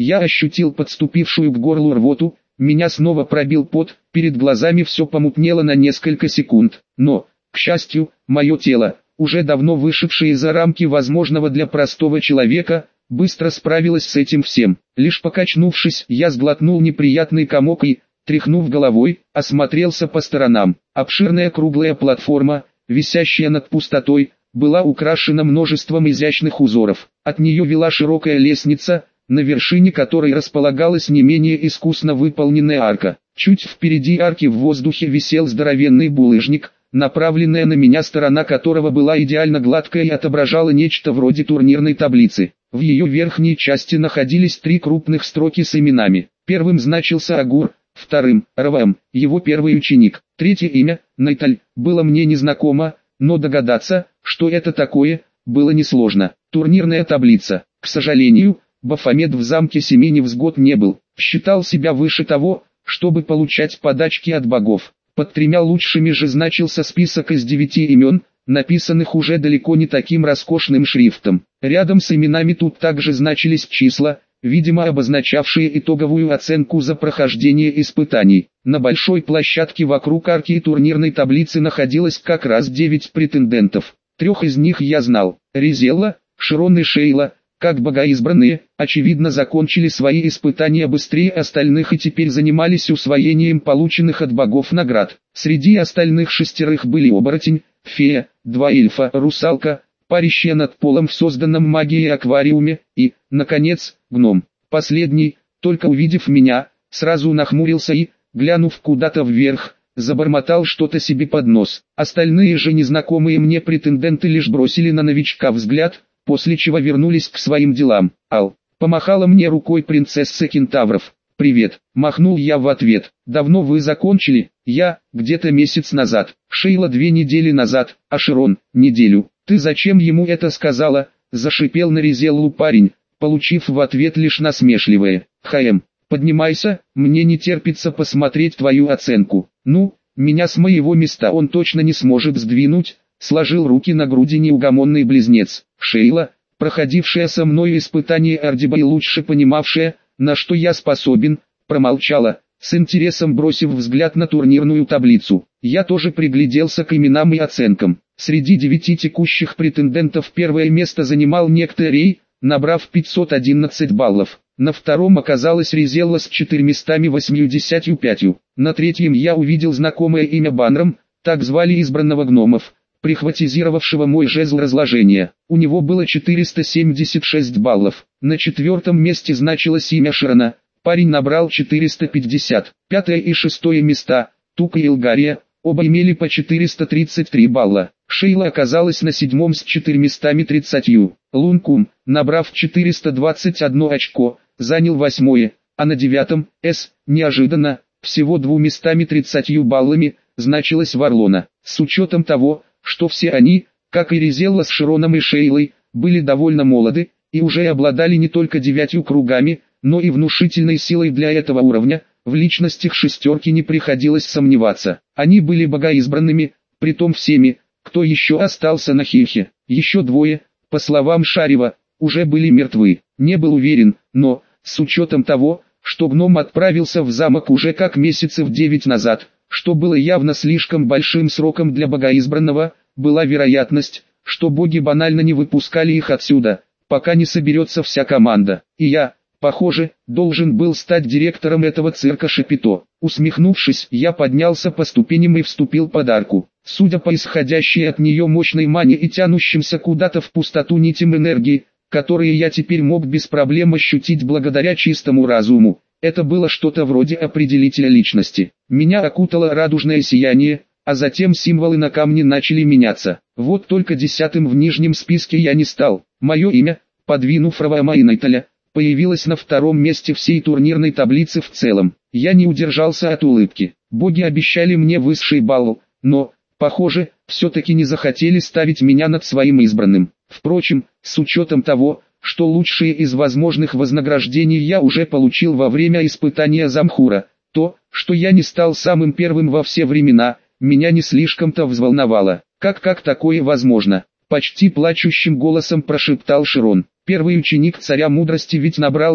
Я ощутил подступившую к горлу рвоту, меня снова пробил пот, перед глазами все помутнело на несколько секунд. Но, к счастью, мое тело, уже давно вышедшее за рамки возможного для простого человека, быстро справилось с этим всем. Лишь покачнувшись, я сглотнул неприятный комок и, тряхнув головой, осмотрелся по сторонам. Обширная круглая платформа, висящая над пустотой, была украшена множеством изящных узоров. От нее вела широкая лестница, на вершине которой располагалась не менее искусно выполненная арка. Чуть впереди арки в воздухе висел здоровенный булыжник, направленная на меня сторона которого была идеально гладкая и отображала нечто вроде турнирной таблицы. В ее верхней части находились 3 крупных строки с именами. Первым значился Агур, вторым – Равам, его первый ученик. Третье имя, Найталь, было мне незнакомо, но догадаться, что это такое, было несложно. Турнирная таблица. К сожалению, Бафомет в замке Семи Невзгод не был. Считал себя выше того, чтобы получать подачки от богов. Под 3 лучшими же значился список из 9 имен, написанных уже далеко не таким роскошным шрифтом. Рядом с именами тут также значились числа, видимо обозначавшие итоговую оценку за прохождение испытаний. На большой площадке вокруг арки и турнирной таблицы находилось как раз 9 претендентов. 3 из них я знал. Ризелла, Широн и Шейла, как богоизбранные, очевидно закончили свои испытания быстрее остальных и теперь занимались усвоением полученных от богов наград. Среди остальных 6 были оборотень, фея, 2 эльфа, русалка, парящая над полом в созданном магией аквариуме, и, наконец, гном. Последний, только увидев меня, сразу нахмурился и, глянув куда-то вверх, забормотал что-то себе под нос. Остальные же незнакомые мне претенденты лишь бросили на новичка взгляд, после чего вернулись к своим делам. Ал, помахала мне рукой принцесса кентавров. «Привет», махнул я в ответ. «Давно вы закончили?» «Я, где-то месяц назад, Шейла 2 недели назад, а Широн, неделю». «Ты зачем ему это сказала?» Зашипел на Ризеллу парень, получив в ответ лишь насмешливое. «Хаэм, поднимайся, мне не терпится посмотреть твою оценку». «Ну, меня с моего места он точно не сможет сдвинуть», сложил руки на груди неугомонный близнец. Шейла, проходившая со мной испытание Ардиба и лучше понимавшая, на что я способен, промолчала, с интересом бросив взгляд на турнирную таблицу. Я тоже пригляделся к именам и оценкам. Среди 9 текущих претендентов первое место занимал некто Рей, набрав 511 баллов. На втором оказалась Ризелла с 485. На третьем я увидел знакомое имя Банрам, так звали избранного гномов, прихватизировавшего мой жезл разложения. У него было 476 баллов. На 4-м месте значилось имя Широна, парень набрал 450. 5-е и 6-е места, Тука и Илгария, оба имели по 433 балла. Шейла оказалась на 7-м с 430. Лункум, набрав 421 очко, занял 8-е, а на 9-м, неожиданно, всего 230 баллами, значилась Варлона. С учетом того, что все они, как и Ризелла с Широном и Шейлой, были довольно молоды, и уже обладали не только 9 кругами, но и внушительной силой для этого уровня, в личностях 6 не приходилось сомневаться. Они были богоизбранными, притом всеми, кто еще остался на Хихе. Еще 2, по словам Шарева, уже были мертвы. Не был уверен, но, с учетом того, что гном отправился в замок уже как месяцев 9 назад, что было явно слишком большим сроком для богоизбранного, была вероятность, что боги банально не выпускали их отсюда, пока не соберется вся команда. И я, похоже, должен был стать директором этого цирка Шапито. Усмехнувшись, я поднялся по ступеням и вступил под арку. Судя по исходящей от нее мощной мане и тянущимся куда-то в пустоту нитям энергии, которые я теперь мог без проблем ощутить благодаря чистому разуму, это было что-то вроде определителя личности. Меня окутало радужное сияние, а затем символы на камне начали меняться. Вот только 10-м в нижнем списке я не стал. Мое имя, подвинув Равама и Найталя, появилось на 2-м месте всей турнирной таблицы в целом. Я не удержался от улыбки. Боги обещали мне высший балл, но, похоже, все-таки не захотели ставить меня над своим избранным. Впрочем, с учетом того, что лучшие из возможных вознаграждений я уже получил во время испытания Замхура, то, что я не стал самым первым во все времена, меня не слишком-то взволновало. Как такое возможно? Почти плачущим голосом прошептал Широн. Первый ученик царя мудрости ведь набрал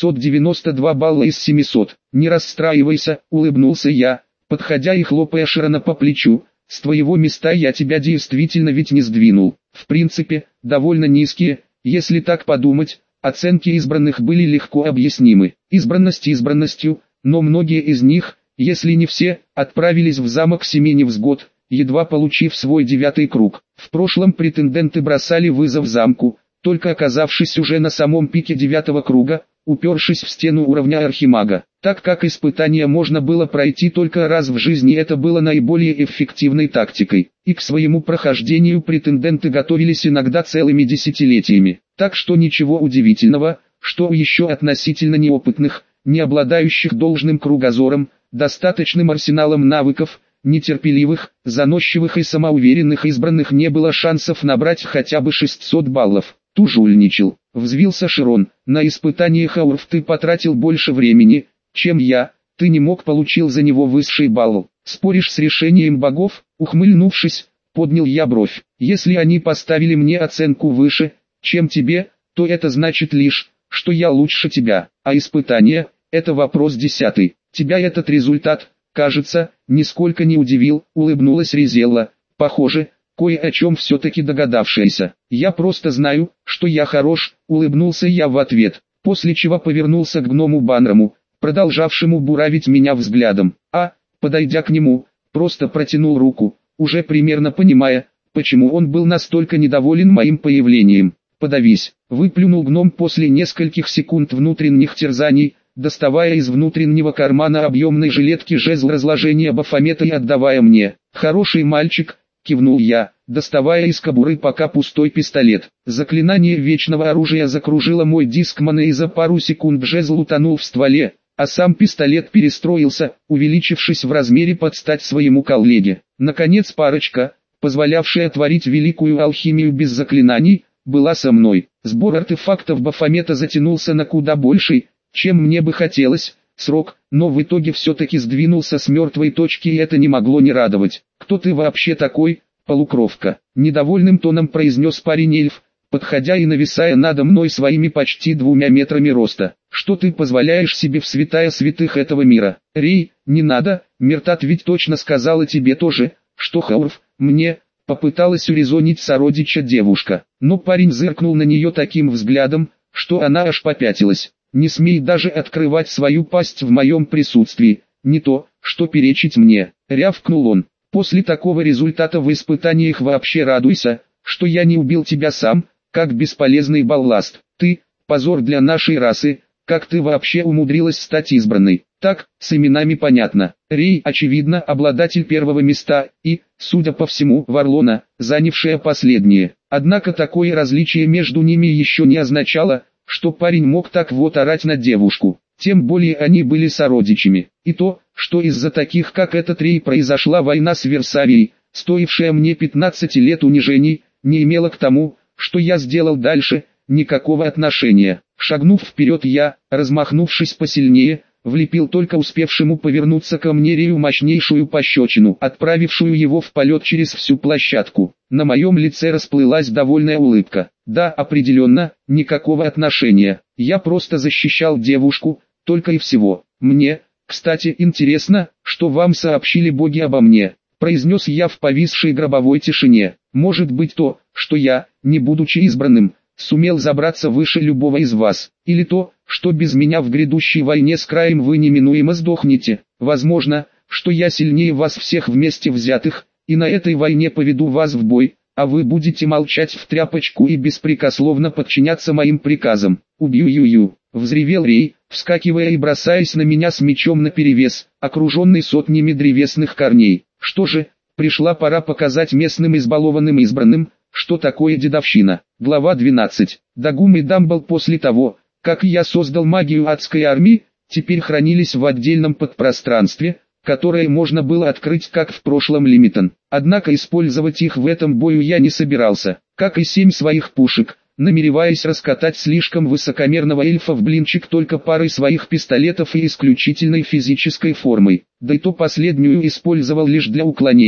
692 балла из 700. Не расстраивайся, улыбнулся я, подходя и хлопая Широна по плечу. С твоего места я тебя действительно ведь не сдвинул. В принципе, довольно низкие, если так подумать, оценки избранных были легко объяснимы. Избранность избранностью, но многие из них, если не все, отправились в замок Семеневсгод, едва получив свой 9-й круг. В прошлом претенденты бросали вызов замку, только оказавшись уже на самом пике 9-го круга, упершись в стену уровня архимага. Так как испытание можно было пройти только раз в жизни, это было наиболее эффективной тактикой, и к своему прохождению претенденты готовились иногда целыми десятилетиями. Так что ничего удивительного, что еще относительно неопытных, не обладающих должным кругозором, достаточным арсеналом навыков, нетерпеливых, заносчивых и самоуверенных избранных не было шансов набрать хотя бы 600 баллов. Ту жульничал, взвился Широн, на испытаниях Аурф ты потратил больше времени, чем я, ты не мог получил за него высший балл. Споришь с решением богов? Ухмыльнувшись, поднял я бровь. Если они поставили мне оценку выше, чем тебе, то это значит лишь, что я лучше тебя, а испытание – это вопрос 10. Тебя этот результат, кажется, нисколько не удивил, улыбнулась Ризелла, похоже, кое о чем все-таки догадавшаяся. Я просто знаю, что я хорош, улыбнулся я в ответ, после чего повернулся к гному Банраму, продолжавшему буравить меня взглядом, подойдя к нему, просто протянул руку, уже примерно понимая, почему он был настолько недоволен моим появлением. «Подавись», — выплюнул гном после нескольких секунд внутренних терзаний, доставая из внутреннего кармана объемной жилетки жезл разложения Бафомета и отдавая мне. «Хороший мальчик», — кивнул я, доставая из кобуры пока пустой пистолет. Заклинание вечного оружия закружило мой дискман, и за пару секунд жезл утонул в стволе, а сам пистолет перестроился, увеличившись в размере под стать своему коллеге. Наконец парочка, позволявшая творить великую алхимию без заклинаний, была со мной. Сбор артефактов Бафомета затянулся на куда больший, чем мне бы хотелось, срок, но в итоге все-таки сдвинулся с мертвой точки, и это не могло не радовать. «Кто ты вообще такой, полукровка?» — недовольным тоном произнес парень-эльф, подходя и нависая надо мной своими почти 2 метрами роста. «Что ты позволяешь себе в святая святых этого мира? Рей, не надо, Миртат ведь точно сказала тебе тоже, что Хаурф, мне...» Попыталась урезонить сородича девушка, но парень зыркнул на нее таким взглядом, что она аж попятилась. «Не смей даже открывать свою пасть в моем присутствии, не то, что перечить мне», — рявкнул он. «После такого результата в испытаниях вообще радуйся, что я не убил тебя сам, как бесполезный балласт. Ты — позор для нашей расы, как ты вообще умудрилась стать избранной?» Так, с именами понятно. Рей, очевидно, обладатель первого места, и, судя по всему, Варлона, занявшая последнее. Однако такое различие между ними еще не означало, что парень мог так вот орать на девушку. Тем более они были сородичами. И то, что из-за таких как этот Рей произошла война с Версавией, стоившая мне 15 лет унижений, не имело к тому, что я сделал дальше, никакого отношения. Шагнув вперед я, размахнувшись посильнее, влепил только успевшему повернуться ко мне Рею мощнейшую пощечину, отправившую его в полет через всю площадку. На моем лице расплылась довольная улыбка. Да, определенно, никакого отношения. Я просто защищал девушку, только и всего. Мне, кстати, интересно, что вам сообщили боги обо мне, произнес я в повисшей гробовой тишине. Может быть то, что я, не будучи избранным, сумел забраться выше любого из вас, или то, что без меня в грядущей войне с краем вы неминуемо сдохнете. Возможно, что я сильнее вас всех вместе взятых, и на этой войне поведу вас в бой, а вы будете молчать в тряпочку и беспрекословно подчиняться моим приказам. Убью-ю-ю, взревел Рей, вскакивая и бросаясь на меня с мечом наперевес, окруженный сотнями древесных корней. Что же, пришла пора показать местным избалованным избранным, что такое дедовщина. Глава 12. Дагум и Дамбл после того, как я создал магию адской армии, теперь хранились в отдельном подпространстве, которое можно было открыть как в прошлом Лимитон. Однако использовать их в этом бою я не собирался, как и 7 своих пушек, намереваясь раскатать слишком высокомерного эльфа в блинчик только парой своих пистолетов и исключительной физической формой. Да и то последнюю использовал лишь для уклонений,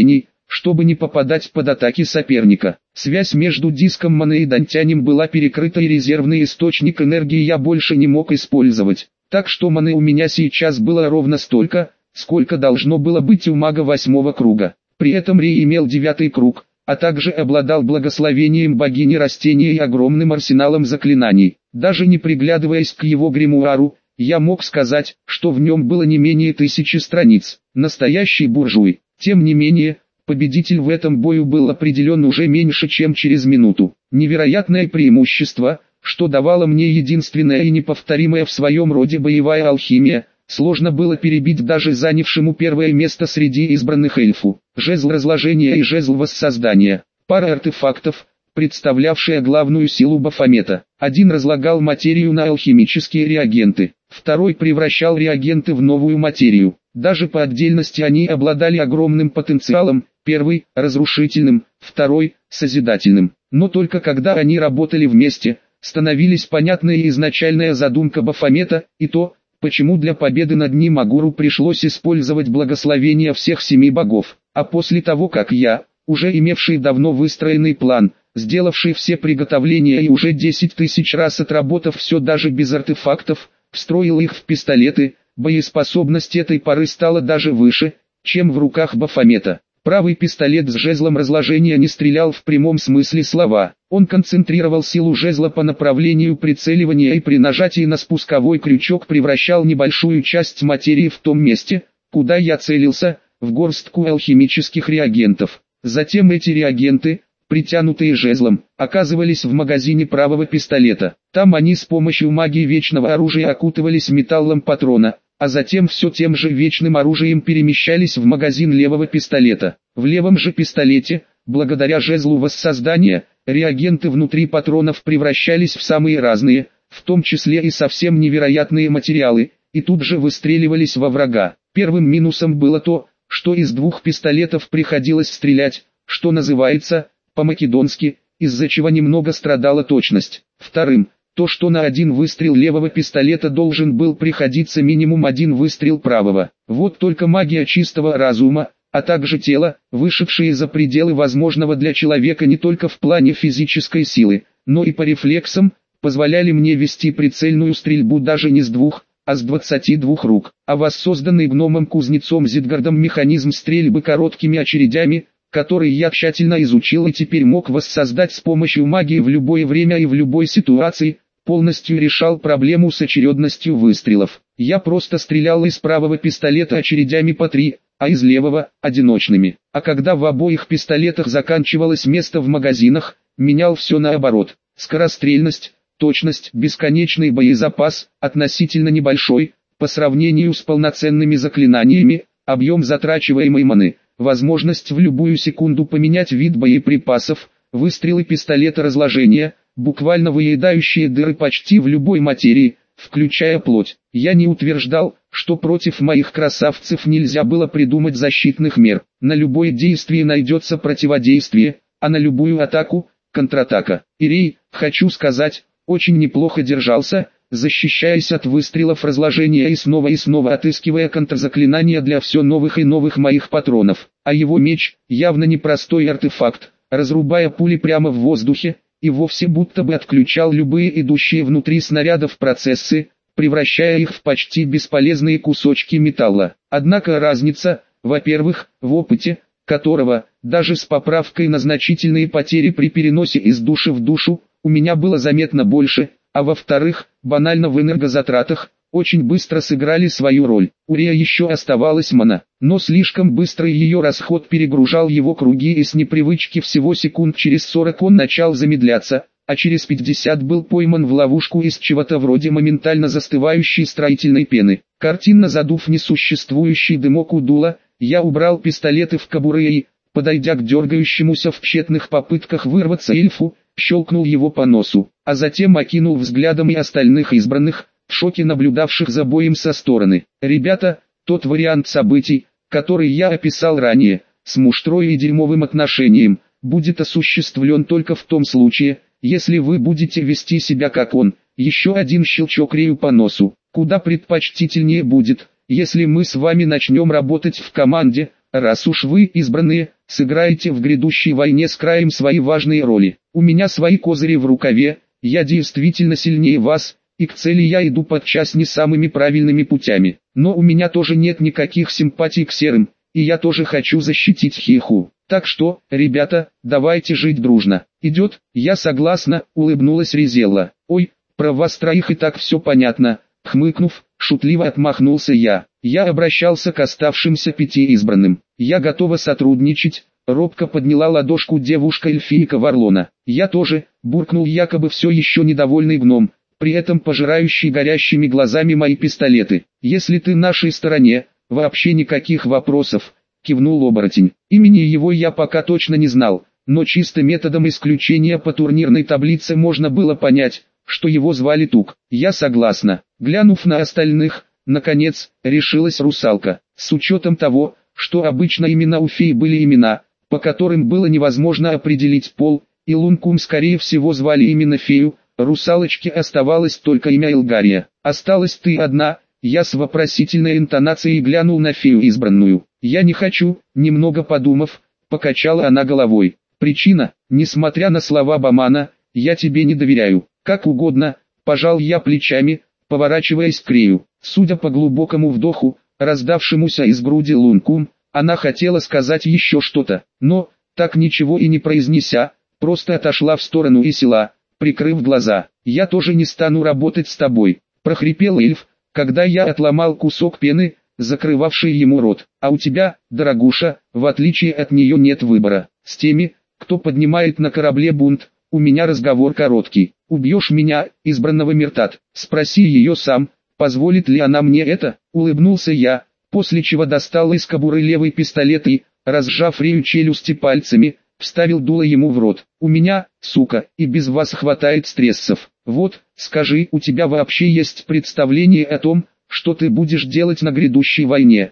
чтобы не попадать под атаки соперника. Связь между диском маны и дантянем была перекрыта, и резервный источник энергии я больше не мог использовать. Так что маны у меня сейчас было ровно столько, сколько должно было быть у мага 8-го круга. При этом Рей имел 9-й круг, а также обладал благословением богини растения и огромным арсеналом заклинаний. Даже не приглядываясь к его гримуару, я мог сказать, что в нем было не менее 1000 страниц. Настоящий буржуй. Тем не менее, победитель в этом бою был определен уже меньше, чем через минуту. Невероятное преимущество, что давало мне единственная и неповторимая в своем роде боевая алхимия, сложно было перебить даже занявшему первое место среди избранных эльфу. Жезл разложения и жезл воссоздания. Пара артефактов, представлявшая главную силу Бафомета. Один разлагал материю на алхимические реагенты, второй превращал реагенты в новую материю. Даже по отдельности они обладали огромным потенциалом, первый – разрушительным, второй – созидательным. Но только когда они работали вместе, становились понятны и изначальная задумка Бафомета, и то, почему для победы над ним Агуру пришлось использовать благословение всех 7 богов. А после того, как я, уже имевший давно выстроенный план, сделавший все приготовления и уже 10 000 раз отработав все даже без артефактов, встроил их в пистолеты, боеспособность этой поры стала даже выше, чем в руках Бафомета. Правый пистолет с жезлом разложения не стрелял в прямом смысле слова. Он концентрировал силу жезла по направлению прицеливания и при нажатии на спусковой крючок превращал небольшую часть материи в том месте, куда я целился, в горстку алхимических реагентов. Затем эти реагенты, притянутые жезлом, оказывались в магазине правого пистолета. Там они с помощью магии вечного оружия окутывались металлом патрона, а затем все тем же вечным оружием перемещались в магазин левого пистолета. В левом же пистолете, благодаря жезлу воссоздания, реагенты внутри патронов превращались в самые разные, в том числе и совсем невероятные материалы, и тут же выстреливались во врага. Первым минусом было то, что из 2 пистолетов приходилось стрелять, что называется, по-македонски, из-за чего немного страдала точность. Вторым, то что на один выстрел левого пистолета должен был приходиться минимум 1 выстрел правого. Вот только магия чистого разума, а также тело, вышедшие за пределы возможного для человека не только в плане физической силы, но и по рефлексам, позволяли мне вести прицельную стрельбу даже не с 2, а с 22 рук. А воссозданный гномом-кузнецом Зидгардом механизм стрельбы короткими очередями, который я тщательно изучил и теперь мог воссоздать с помощью магии в любое время и в любой ситуации, полностью решал проблему с очередностью выстрелов. Я просто стрелял из правого пистолета очередями по 3, а из левого – одиночными. А когда в обоих пистолетах заканчивалось место в магазинах, менял все наоборот. Скорострельность, точность, бесконечный боезапас, относительно небольшой, по сравнению с полноценными заклинаниями, объем затрачиваемой маны, возможность в любую секунду поменять вид боеприпасов, выстрелы пистолета разложения, буквально выедающие дыры почти в любой материи, включая плоть. Я не утверждал, что против моих красавцев нельзя было придумать защитных мер. На любое действие найдется противодействие, а на любую атаку – контратака. Ирей, хочу сказать, очень неплохо держался, защищаясь от выстрелов разложения и снова отыскивая контрзаклинания для все новых и новых моих патронов. А его меч, явно непростой артефакт, разрубая пули прямо в воздухе, и вовсе будто бы отключал любые идущие внутри снарядов процессы, превращая их в почти бесполезные кусочки металла. Однако разница, во-первых, в опыте, которого, даже с поправкой на значительные потери при переносе из души в душу, у меня было заметно больше, а во-вторых, банально в энергозатратах, очень быстро сыграли свою роль. У Рея еще оставалась мана, но слишком быстрый ее расход перегружал его круги, и с непривычки всего секунд через 40 он начал замедляться, а через 50 был пойман в ловушку из чего-то вроде моментально застывающей строительной пены. Картинно задув несуществующий дымок у дула, я убрал пистолеты в кобуры и, подойдя к дергающемуся в тщетных попытках вырваться эльфу, щелкнул его по носу, а затем окинул взглядом и остальных избранных, в шоке наблюдавших за боем со стороны. Ребята, тот вариант событий, который я описал ранее, с муштрой и дерьмовым отношением, будет осуществлен только в том случае, если вы будете вести себя как он. Еще один щелчок Рею по носу. Куда предпочтительнее будет, если мы с вами начнем работать в команде, раз уж вы, избранные, сыграете в грядущей войне с краем свои важные роли. У меня свои козыри в рукаве, я действительно сильнее вас, и к цели я иду подчас не самыми правильными путями. Но у меня тоже нет никаких симпатий к серым, и я тоже хочу защитить Хиху. Так что, ребята, давайте жить дружно. Идет? Я согласна, улыбнулась Ризелла. Ой, про вас троих и так все понятно. Хмыкнув, шутливо отмахнулся я. Я обращался к оставшимся 5 избранным. Я готова сотрудничать. Робко подняла ладошку девушка-эльфийка Варлона. Я тоже, буркнул якобы все еще недовольный гном, при этом пожирающий горящими глазами мои пистолеты. Если ты на нашей стороне, вообще никаких вопросов, кивнул оборотень. Имени его я пока точно не знал, но чисто методом исключения по турнирной таблице можно было понять, что его звали Тук. Я согласна. Глянув на остальных, наконец, решилась русалка. С учетом того, что обычно именно у фей были имена, по которым было невозможно определить пол, и Лункум скорее всего звали именно фею, русалочке оставалось только имя Элгария. Осталась ты одна. Я с вопросительной интонацией глянул на фею избранную. Я не хочу, немного подумав, покачала она головой. Причина, несмотря на слова Бамана, я тебе не доверяю. Как угодно, пожал я плечами, поворачиваясь к Рею. Судя по глубокому вдоху, раздавшемуся из груди Лункум, она хотела сказать еще что-то, но, так ничего и не произнеся, просто отошла в сторону и села, прикрыв глаза. «Я тоже не стану работать с тобой», — прохрипел эльф, когда я отломал кусок пены, закрывавший ему рот. «А у тебя, дорогуша, в отличие от нее нет выбора. С теми, кто поднимает на корабле бунт, у меня разговор короткий. Убьешь меня, избранного Миртат, спроси ее сам, позволит ли она мне это?» Улыбнулся я, после чего достал из кобуры левый пистолет и, разжав Рею челюсти пальцами, вставил дуло ему в рот. «У меня, сука, и без вас хватает стрессов. Вот, скажи, у тебя вообще есть представление о том, что ты будешь делать на грядущей войне?»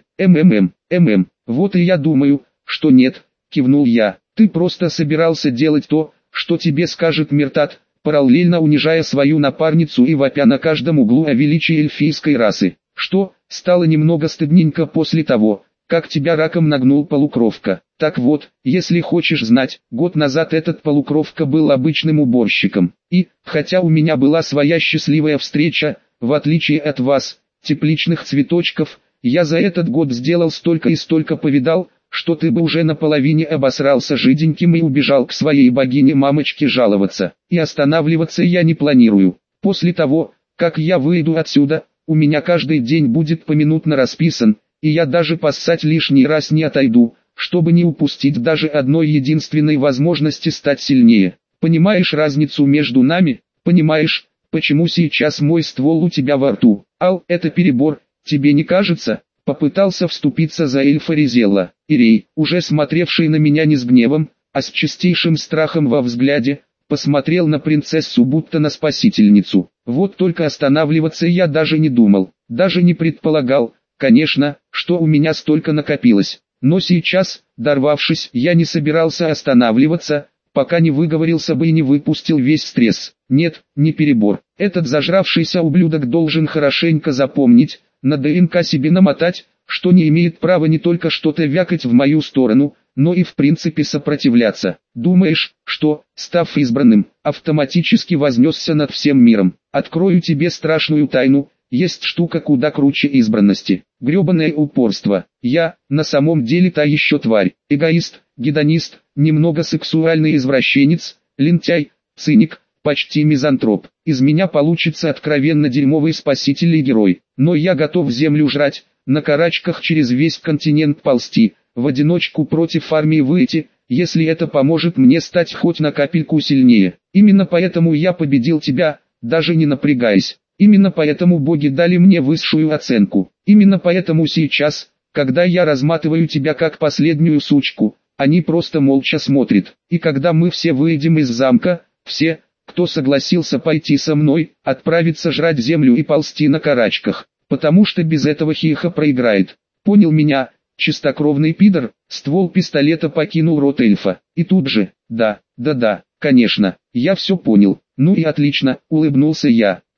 Вот и я думаю, что нет», — кивнул я. «Ты просто собирался делать то, что тебе скажет Миртат, параллельно унижая свою напарницу и вопя на каждом углу о величии эльфийской расы. Что, стало немного стыдненько после того, как тебя раком нагнул полукровка. Так вот, если хочешь знать, год назад этот полукровка был обычным уборщиком. И, хотя у меня была своя счастливая встреча, в отличие от вас, тепличных цветочков, я за этот год сделал столько и столько повидал, что ты бы уже наполовине обосрался жиденьким и убежал к своей богине-мамочке жаловаться. И останавливаться я не планирую. После того, как я выйду отсюда, у меня каждый день будет поминутно расписан, и я даже поссать лишний раз не отойду, чтобы не упустить даже одной единственной возможности стать сильнее. Понимаешь разницу между нами? Понимаешь, почему сейчас мой ствол у тебя во рту? Ал, это перебор, тебе не кажется?» Попытался вступиться за эльфа Ризелла. Ирей, уже смотревший на меня не с гневом, а с чистейшим страхом во взгляде, посмотрел на принцессу будто на спасительницу. Вот только останавливаться я даже не думал, даже не предполагал, конечно, что у меня столько накопилось. Но сейчас, дорвавшись, я не собирался останавливаться, пока не выговорился бы и не выпустил весь стресс. Нет, не перебор. Этот зажравшийся ублюдок должен хорошенько запомнить, на ДНК себе намотать, что не имеет права не только что-то вякать в мою сторону, но и в принципе сопротивляться. Думаешь, что, став избранным, автоматически вознесся над всем миром? Открою тебе страшную тайну, есть штука куда круче избранности. Гребаное упорство. Я, на самом деле та еще тварь. Эгоист, гедонист, немного сексуальный извращенец, лентяй, циник, почти мизантроп. Из меня получится откровенно дерьмовый спаситель и герой. Но я готов землю жрать, на карачках через весь континент ползти, в одиночку против армии выйти, если это поможет мне стать хоть на капельку сильнее. Именно поэтому я победил тебя, даже не напрягаясь. Именно поэтому боги дали мне высшую оценку. Именно поэтому сейчас, когда я разматываю тебя как последнюю сучку, они просто молча смотрят. И когда мы все выйдем из замка, все, кто согласился пойти со мной, отправится жрать землю и ползти на карачках, потому что без этого Хиха проиграет. Понял меня, чистокровный пидор? Ствол пистолета покинул рот эльфа. И тут же, да, конечно, я все понял. Ну и отлично, улыбнулся я.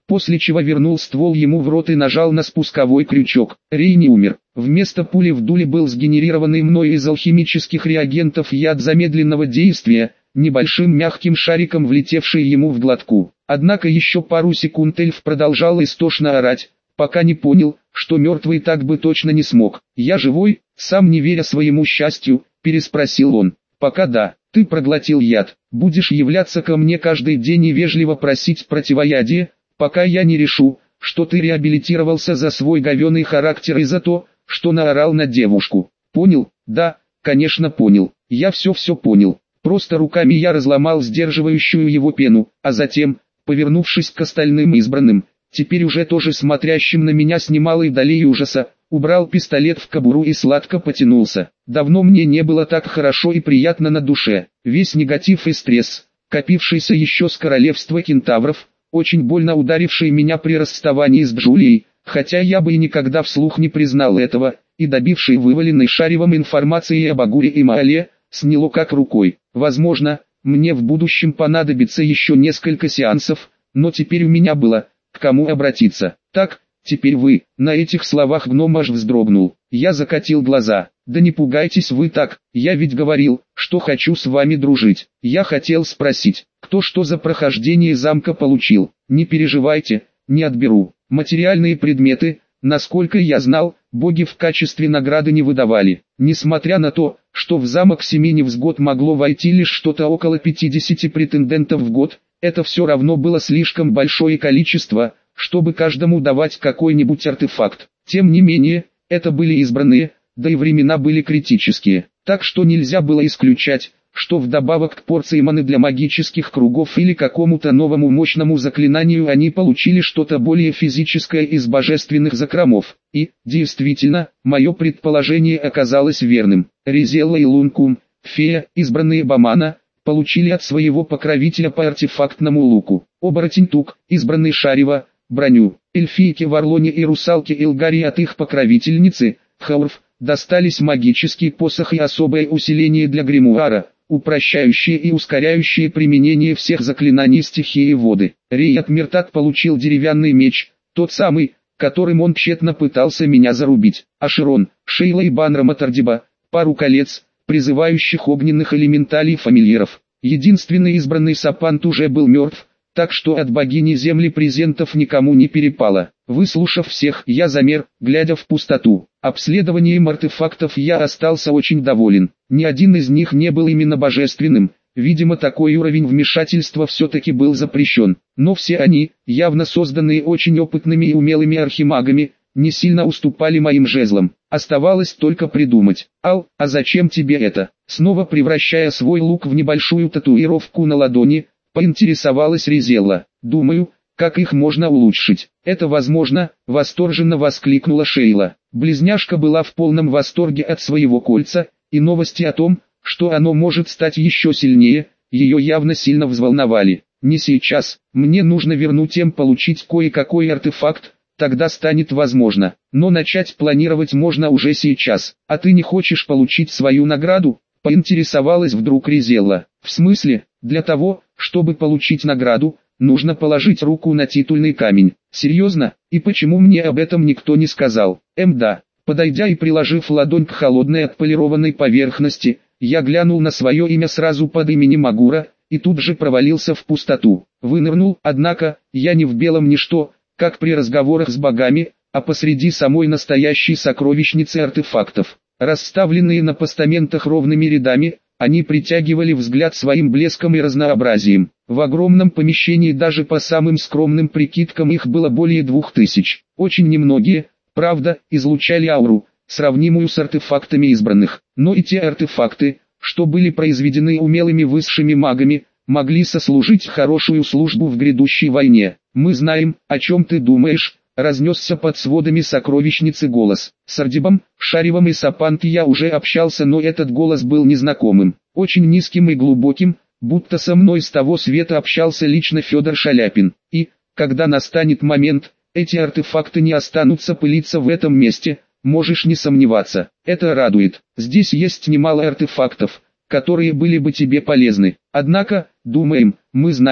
после чего вернул ствол ему в рот и нажал на спусковой крючок. Рей не умер. Вместо пули в дуле был сгенерированный мной из алхимических реагентов яд замедленного действия, небольшим мягким шариком влетевший ему в глотку. Однако еще пару секунд эльф продолжал истошно орать, пока не понял, что мертвый так бы точно не смог. «Я живой?» — сам не веря своему счастью, переспросил он. «Пока да. Ты проглотил яд. Будешь являться ко мне каждый день и вежливо просить противоядие, пока я не решу, что ты реабилитировался за свой говёный характер и за то, что наорал на девушку. Понял?» «Да, конечно понял. Я все понял». Просто руками я разломал сдерживающую его пену, а затем, повернувшись к остальным избранным, теперь уже тоже смотрящим на меня с немалой долей ужаса, убрал пистолет в кобуру и сладко потянулся. Давно мне не было так хорошо и приятно на душе. Весь негатив и стресс, копившийся еще с королевства кентавров, очень больно ударивший меня при расставании с Джулией, хотя я бы и никогда вслух не признал этого, и добивший вываленной шаревом информации об Агуре и Маале, сняло как рукой. Возможно, мне в будущем понадобится еще несколько сеансов, но теперь у меня было к кому обратиться. Так, теперь вы. На этих словах гном аж вздрогнул. Я закатил глаза. Да не пугайтесь вы так, я ведь говорил, что хочу с вами дружить. Я хотел спросить, кто что за прохождение замка получил. Не переживайте, не отберу. Материальные предметы, насколько я знал, боги в качестве награды не выдавали. Несмотря на то, что в замок Семенев в год могло войти лишь что-то около 50 претендентов в год, это все равно было слишком большое количество, чтобы каждому давать какой-нибудь артефакт. Тем не менее, это были избранные, да и времена были критические, так что нельзя было исключать, что вдобавок к порции маны для магических кругов или какому-то новому мощному заклинанию они получили что-то более физическое из божественных закромов. И, действительно, мое предположение оказалось верным. Ризелла и Лункум, фея, избранные Бамана, получили от своего покровителя по артефактному луку. Оборотень Тук, избранный Шарева, броню. Эльфийки Варлоне и русалки Илгари от их покровительницы, Хаурф, достались магический посох и особое усиление для гримуара, упрощающее и ускоряющее применение всех заклинаний стихии воды. Рей от Миртат получил деревянный меч, тот самый, которым он тщетно пытался меня зарубить. Аширон, Шейла и Банрама Тардиба, пару колец, призывающих огненных элементалей фамильяров. Единственный избранный Сапант уже был мертв, так что от богини земли презентов никому не перепало. Выслушав всех, я замер, глядя в пустоту. Обследованием артефактов я остался очень доволен. Ни один из них не был именно божественным, видимо такой уровень вмешательства все-таки был запрещен. Но все они, явно созданные очень опытными и умелыми архимагами, не сильно уступали моим жезлам. Оставалось только придумать. «Ал, а зачем тебе это?» Снова превращая свой лук в небольшую татуировку на ладони, поинтересовалась Ризелла. «Думаю, как их можно улучшить. Это возможно», — восторженно воскликнула Шейла. Близняшка была в полном восторге от своего кольца, и новости о том, что оно может стать еще сильнее, ее явно сильно взволновали. «Не сейчас, мне нужно вернуть им получить кое-какой артефакт, тогда станет возможно. Но начать планировать можно уже сейчас. А ты не хочешь получить свою награду?» — поинтересовалась вдруг Ризелла. «В смысле, для того, чтобы получить награду, нужно положить руку на титульный камень. Серьезно? И почему мне об этом никто не сказал?» Да. Подойдя и приложив ладонь к холодной отполированной поверхности, я глянул на свое имя сразу под именем Агура, и тут же провалился в пустоту. Вынырнул, однако, я не в белом ничто, как при разговорах с богами, а посреди самой настоящей сокровищницы артефактов. Расставленные на постаментах ровными рядами, они притягивали взгляд своим блеском и разнообразием. В огромном помещении даже по самым скромным прикидкам их было более 2000. Очень немногие, правда, излучали ауру, сравнимую с артефактами избранных. Но и те артефакты, что были произведены умелыми высшими магами, могли сослужить хорошую службу в грядущей войне. «Мы знаем, о чем ты думаешь», — разнесся под сводами сокровищницы голос. С Ардибом, Шаревом и Сапант я уже общался, но этот голос был незнакомым, очень низким и глубоким, будто со мной с того света общался лично Федор Шаляпин. И, когда настанет момент, эти артефакты не останутся пылиться в этом месте, можешь не сомневаться. Это радует. Здесь есть немало артефактов, которые были бы тебе полезны. Однако, думаем, мы знаем,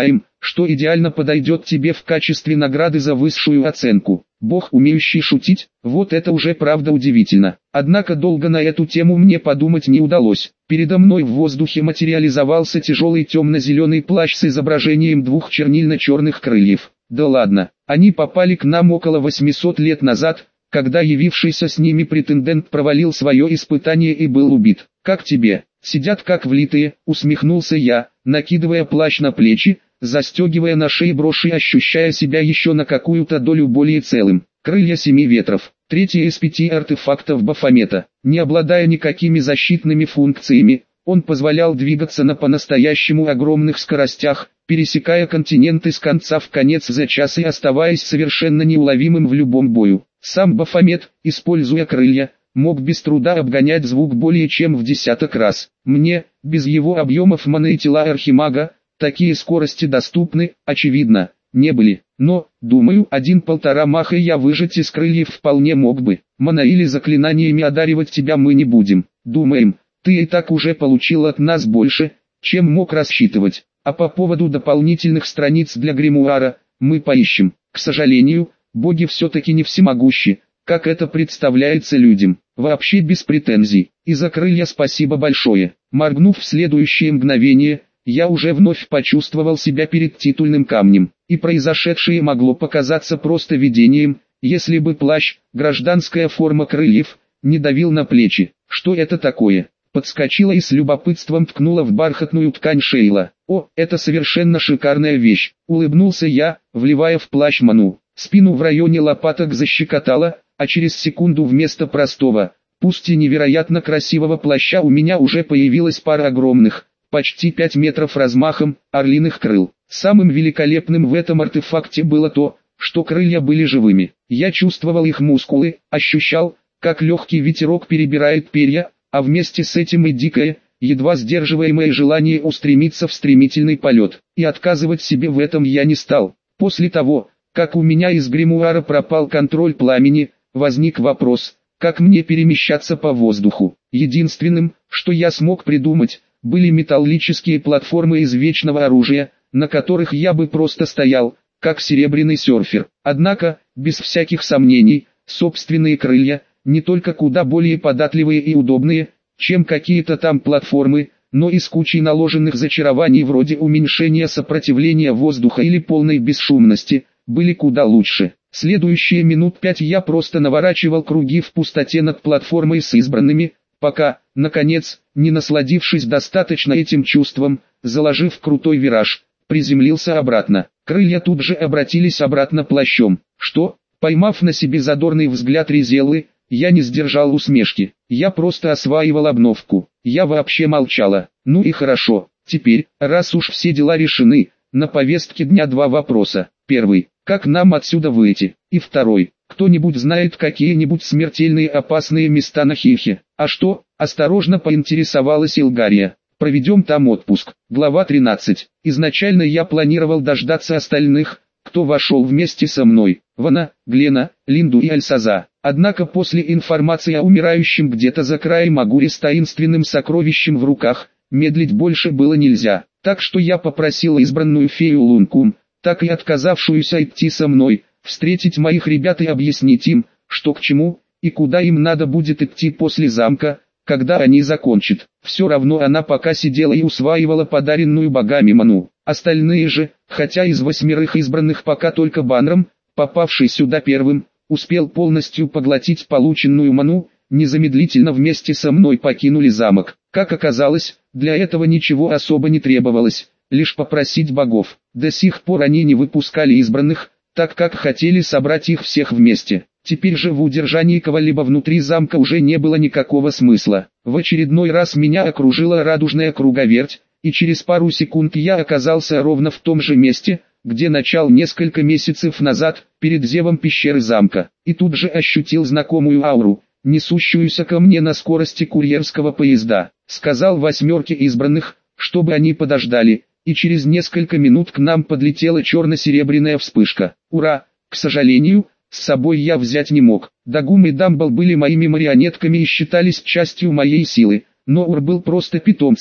что идеально подойдет тебе в качестве награды за высшую оценку. Бог, умеющий шутить, вот это уже правда удивительно. Однако долго на эту тему мне подумать не удалось. Передо мной в воздухе материализовался тяжелый темно-зеленый плащ с изображением двух чернильно-черных крыльев. Да ладно, они попали к нам около 800 лет назад, когда явившийся с ними претендент провалил свое испытание и был убит. Как тебе? Сидят как влитые, усмехнулся я, накидывая плащ на плечи, застегивая на шее броши, ощущая себя еще на какую-то долю более целым. Крылья семи ветров. Третий из 5 артефактов Бафомета. Не обладая никакими защитными функциями, он позволял двигаться на по-настоящему огромных скоростях, пересекая континенты с конца в конец за час и оставаясь совершенно неуловимым в любом бою. Сам Бафомет, используя крылья, мог без труда обгонять звук более чем в десяток раз. Мне, без его объемов маны и тела архимага, такие скорости доступны, очевидно, не были. Но, думаю, 1-1,5 маха я выжать из крыльев вполне мог бы. Мана или заклинаниями одаривать тебя мы не будем. Думаем, ты и так уже получил от нас больше, чем мог рассчитывать. А по поводу дополнительных страниц для гримуара, мы поищем. К сожалению, боги все-таки не всемогущи, как это представляется людям. Вообще без претензий. И за крылья спасибо большое. Моргнув в следующее мгновение, я уже вновь почувствовал себя перед титульным камнем. И произошедшее могло показаться просто видением, если бы плащ, гражданская форма крыльев, не давил на плечи. Что это такое? Подскочила и с любопытством ткнула в бархатную ткань Шейла. О, это совершенно шикарная вещь. Улыбнулся я, вливая в плащ ману. Спину в районе лопаток защекотало, а через секунду вместо простого, пусть и невероятно красивого плаща у меня уже появилась пара огромных, почти 5 метров размахом, орлиных крыл. Самым великолепным в этом артефакте было то, что крылья были живыми. Я чувствовал их мускулы, ощущал, как легкий ветерок перебирает перья, а вместе с этим и дикое, едва сдерживаемое желание устремиться в стремительный полет. И отказывать себе в этом я не стал. После того, как у меня из гримуара пропал контроль пламени, возник вопрос, как мне перемещаться по воздуху. Единственным, что я смог придумать, были металлические платформы из вечного оружия, на которых я бы просто стоял, как серебряный серфер. Однако, без всяких сомнений, собственные крылья, не только куда более податливые и удобные, чем какие-то там платформы, но и с кучей наложенных зачарований вроде уменьшения сопротивления воздуха или полной бесшумности, были куда лучше. Следующие минут 5 я просто наворачивал круги в пустоте над платформой с избранными, пока, наконец, не насладившись достаточно этим чувством, заложив крутой вираж, приземлился обратно. Крылья тут же обратились обратно плащом. Что? Поймав на себе задорный взгляд Ризеллы, я не сдержал усмешки. Я просто осваивал обновку. Я вообще молчала. Ну и хорошо. Теперь, раз уж все дела решены, на повестке дня 2 вопроса. Первый. Как нам отсюда выйти? И второй. Кто-нибудь знает какие-нибудь смертельные опасные места на Хихе? А что? Осторожно поинтересовалась Илгария. Проведем там отпуск. Глава 13. Изначально я планировал дождаться остальных, кто вошел вместе со мной. Вана, Глена, Линду и Альсаза. Однако после информации о умирающем где-то за краем Агуре с таинственным сокровищем в руках, медлить больше было нельзя. Так что я попросил избранную фею Лункум, так и отказавшуюся идти со мной, встретить моих ребят и объяснить им, что к чему, и куда им надо будет идти после замка, когда они закончат. Все равно она пока сидела и усваивала подаренную богами ману. Остальные же, хотя из 8 избранных пока только Банром, попавший сюда первым, успел полностью поглотить полученную ману, незамедлительно вместе со мной покинули замок. Как оказалось, для этого ничего особо не требовалось, лишь попросить богов. До сих пор они не выпускали избранных, так как хотели собрать их всех вместе. Теперь же в удержании кого-либо внутри замка уже не было никакого смысла. В очередной раз меня окружила радужная круговерть, и через пару секунд я оказался ровно в том же месте, где начал несколько месяцев назад, перед зевом пещеры замка. И тут же ощутил знакомую ауру, несущуюся ко мне на скорости курьерского поезда. Сказал 8 избранных, чтобы они подождали, и через несколько минут к нам подлетела черно-серебряная вспышка. Ура! К сожалению, с собой я взять не мог. Дагум и Дамбл были моими марионетками и считались частью моей силы, но Ур был просто питомцем,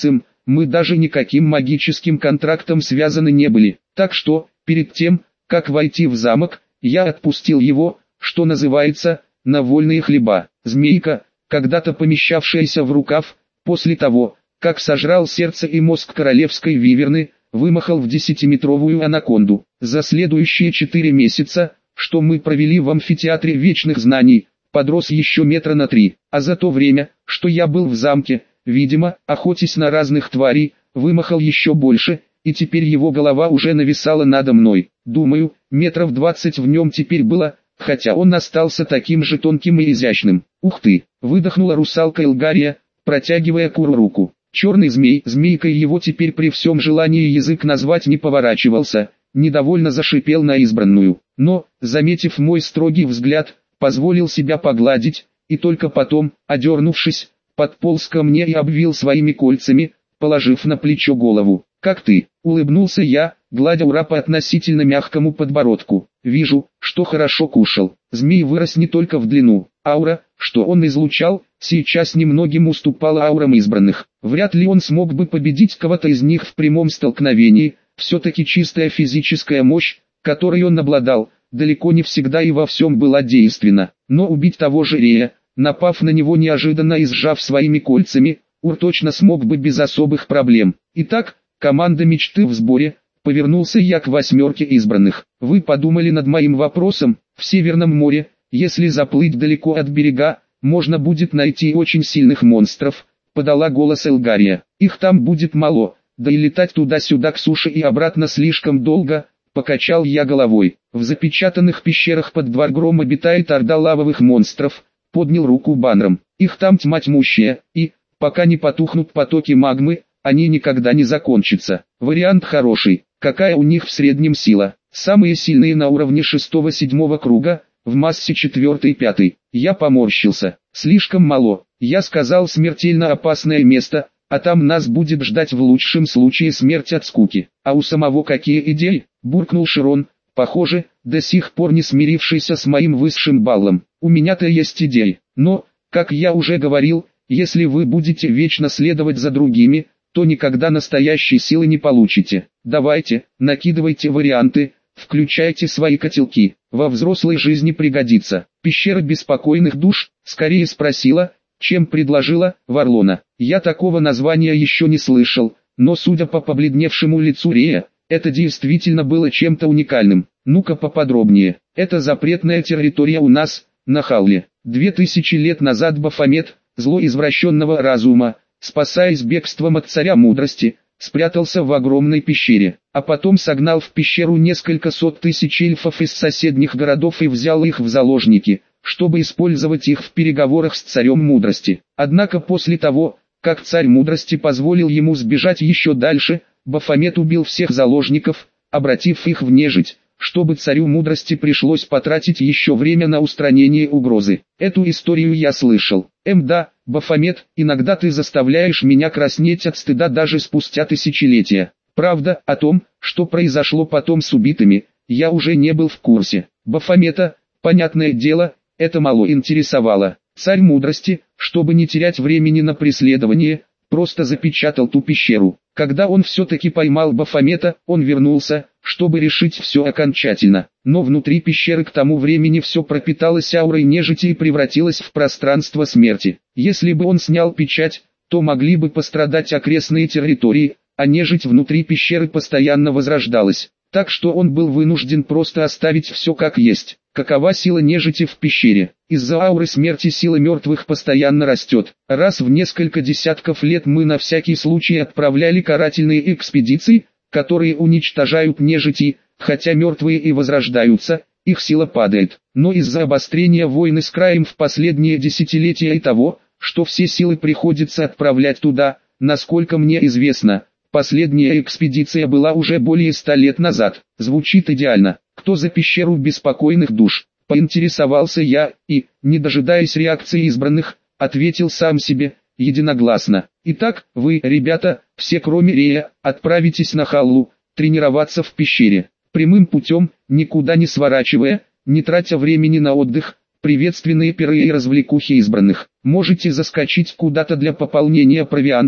мы даже никаким магическим контрактом связаны не были. Так что, перед тем, как войти в замок, я отпустил его, что называется, на вольные хлеба. Змейка, когда-то помещавшаяся в рукав, после того, как сожрал сердце и мозг королевской виверны, вымахал в 10-метровую анаконду. За следующие 4 месяца, что мы провели в амфитеатре вечных знаний, подрос еще метра на 3, а за то время, что я был в замке, видимо, охотясь на разных тварей, вымахал еще больше, и теперь его голова уже нависала надо мной. Думаю, метров 20 в нем теперь было, хотя он остался таким же тонким и изящным. Ух ты, выдохнула русалка Элгария, протягивая Куру руку. Черный змей, змейкой его теперь при всем желании язык назвать не поворачивался, недовольно зашипел на избранную. Но, заметив мой строгий взгляд, позволил себя погладить, и только потом, одернувшись, подполз ко мне и обвил своими кольцами, положив на плечо голову. «Как ты?» — улыбнулся я, гладя Ура по относительно мягкому подбородку. «Вижу, что хорошо кушал». Змей вырос не только в длину. Аура, что он излучал, сейчас немногим уступала аурам избранных. Вряд ли он смог бы победить кого-то из них в прямом столкновении. Все-таки чистая физическая мощь, которой он обладал, далеко не всегда и во всем была действенна. Но убить того же Рея, напав на него неожиданно и сжав своими кольцами, Ур точно смог бы без особых проблем. Итак, команда мечты в сборе. Повернулся я к 8 избранных. Вы подумали над моим вопросом? В Северном море, если заплыть далеко от берега, можно будет найти очень сильных монстров, подала голос Элгария. Их там будет мало, да и летать туда-сюда к суше и обратно слишком долго, покачал я головой. В запечатанных пещерах под Дваргром обитает орда лавовых монстров, поднял руку Банром. Их там тьма тьмущая, и, пока не потухнут потоки магмы, они никогда не закончатся. Вариант хороший. Какая у них в среднем сила? Самые сильные на уровне 6-7 круга, в массе 4-5. Я поморщился. Слишком мало. Я сказал смертельно опасное место, а там нас будет ждать в лучшем случае смерть от скуки. А у самого какие идеи? Буркнул Широн, похоже, до сих пор не смирившийся с моим высшим баллом. У меня-то есть идеи, но, как я уже говорил, если вы будете вечно следовать за другими, то никогда настоящей силы не получите. Давайте, накидывайте варианты, включайте свои котелки, во взрослой жизни пригодится. Пещера беспокойных душ, скорее спросила, чем предложила Варлона. Я такого названия еще не слышал, но судя по побледневшему лицу Рея, это действительно было чем-то уникальным. Ну-ка поподробнее. Это запретная территория у нас, на Халле. 2000 лет назад Бафомет, зло извращенного разума, спасаясь бегством от царя мудрости, спрятался в огромной пещере, а потом согнал в пещеру несколько сот тысяч эльфов из соседних городов и взял их в заложники, чтобы использовать их в переговорах с царем мудрости. Однако после того, как царь мудрости позволил ему сбежать еще дальше, Бафомет убил всех заложников, обратив их в нежить, чтобы царю мудрости пришлось потратить еще время на устранение угрозы. Эту историю я слышал. Да, Бафомет, иногда ты заставляешь меня краснеть от стыда даже спустя тысячелетия. Правда, о том, что произошло потом с убитыми, я уже не был в курсе. Бафомета, понятное дело, это мало интересовало. Царь мудрости, чтобы не терять времени на преследование, просто запечатал ту пещеру. Когда он все-таки поймал Бафомета, он вернулся, чтобы решить все окончательно. Но внутри пещеры к тому времени все пропиталось аурой нежити и превратилось в пространство смерти. Если бы он снял печать, то могли бы пострадать окрестные территории, а нежить внутри пещеры постоянно возрождалась. Так что он был вынужден просто оставить все как есть. Какова сила нежити в пещере? Из-за ауры смерти сила мертвых постоянно растет. Раз в несколько десятков лет мы на всякий случай отправляли карательные экспедиции, которые уничтожают нежити, хотя мертвые и возрождаются, их сила падает. Но из-за обострения войны с краем в последние десятилетия и того, что все силы приходится отправлять туда, насколько мне известно, последняя экспедиция была уже более 100 лет назад. Звучит идеально. Кто за пещеру беспокойных душ? Поинтересовался я, и, не дожидаясь реакции избранных, ответил сам себе, единогласно. Итак, вы, ребята, все кроме Рея, отправитесь на Халлу, тренироваться в пещере. Прямым путем, никуда не сворачивая, не тратя времени на отдых, приветственные пиры и развлекухи избранных. Можете заскочить куда-то для пополнения провианта,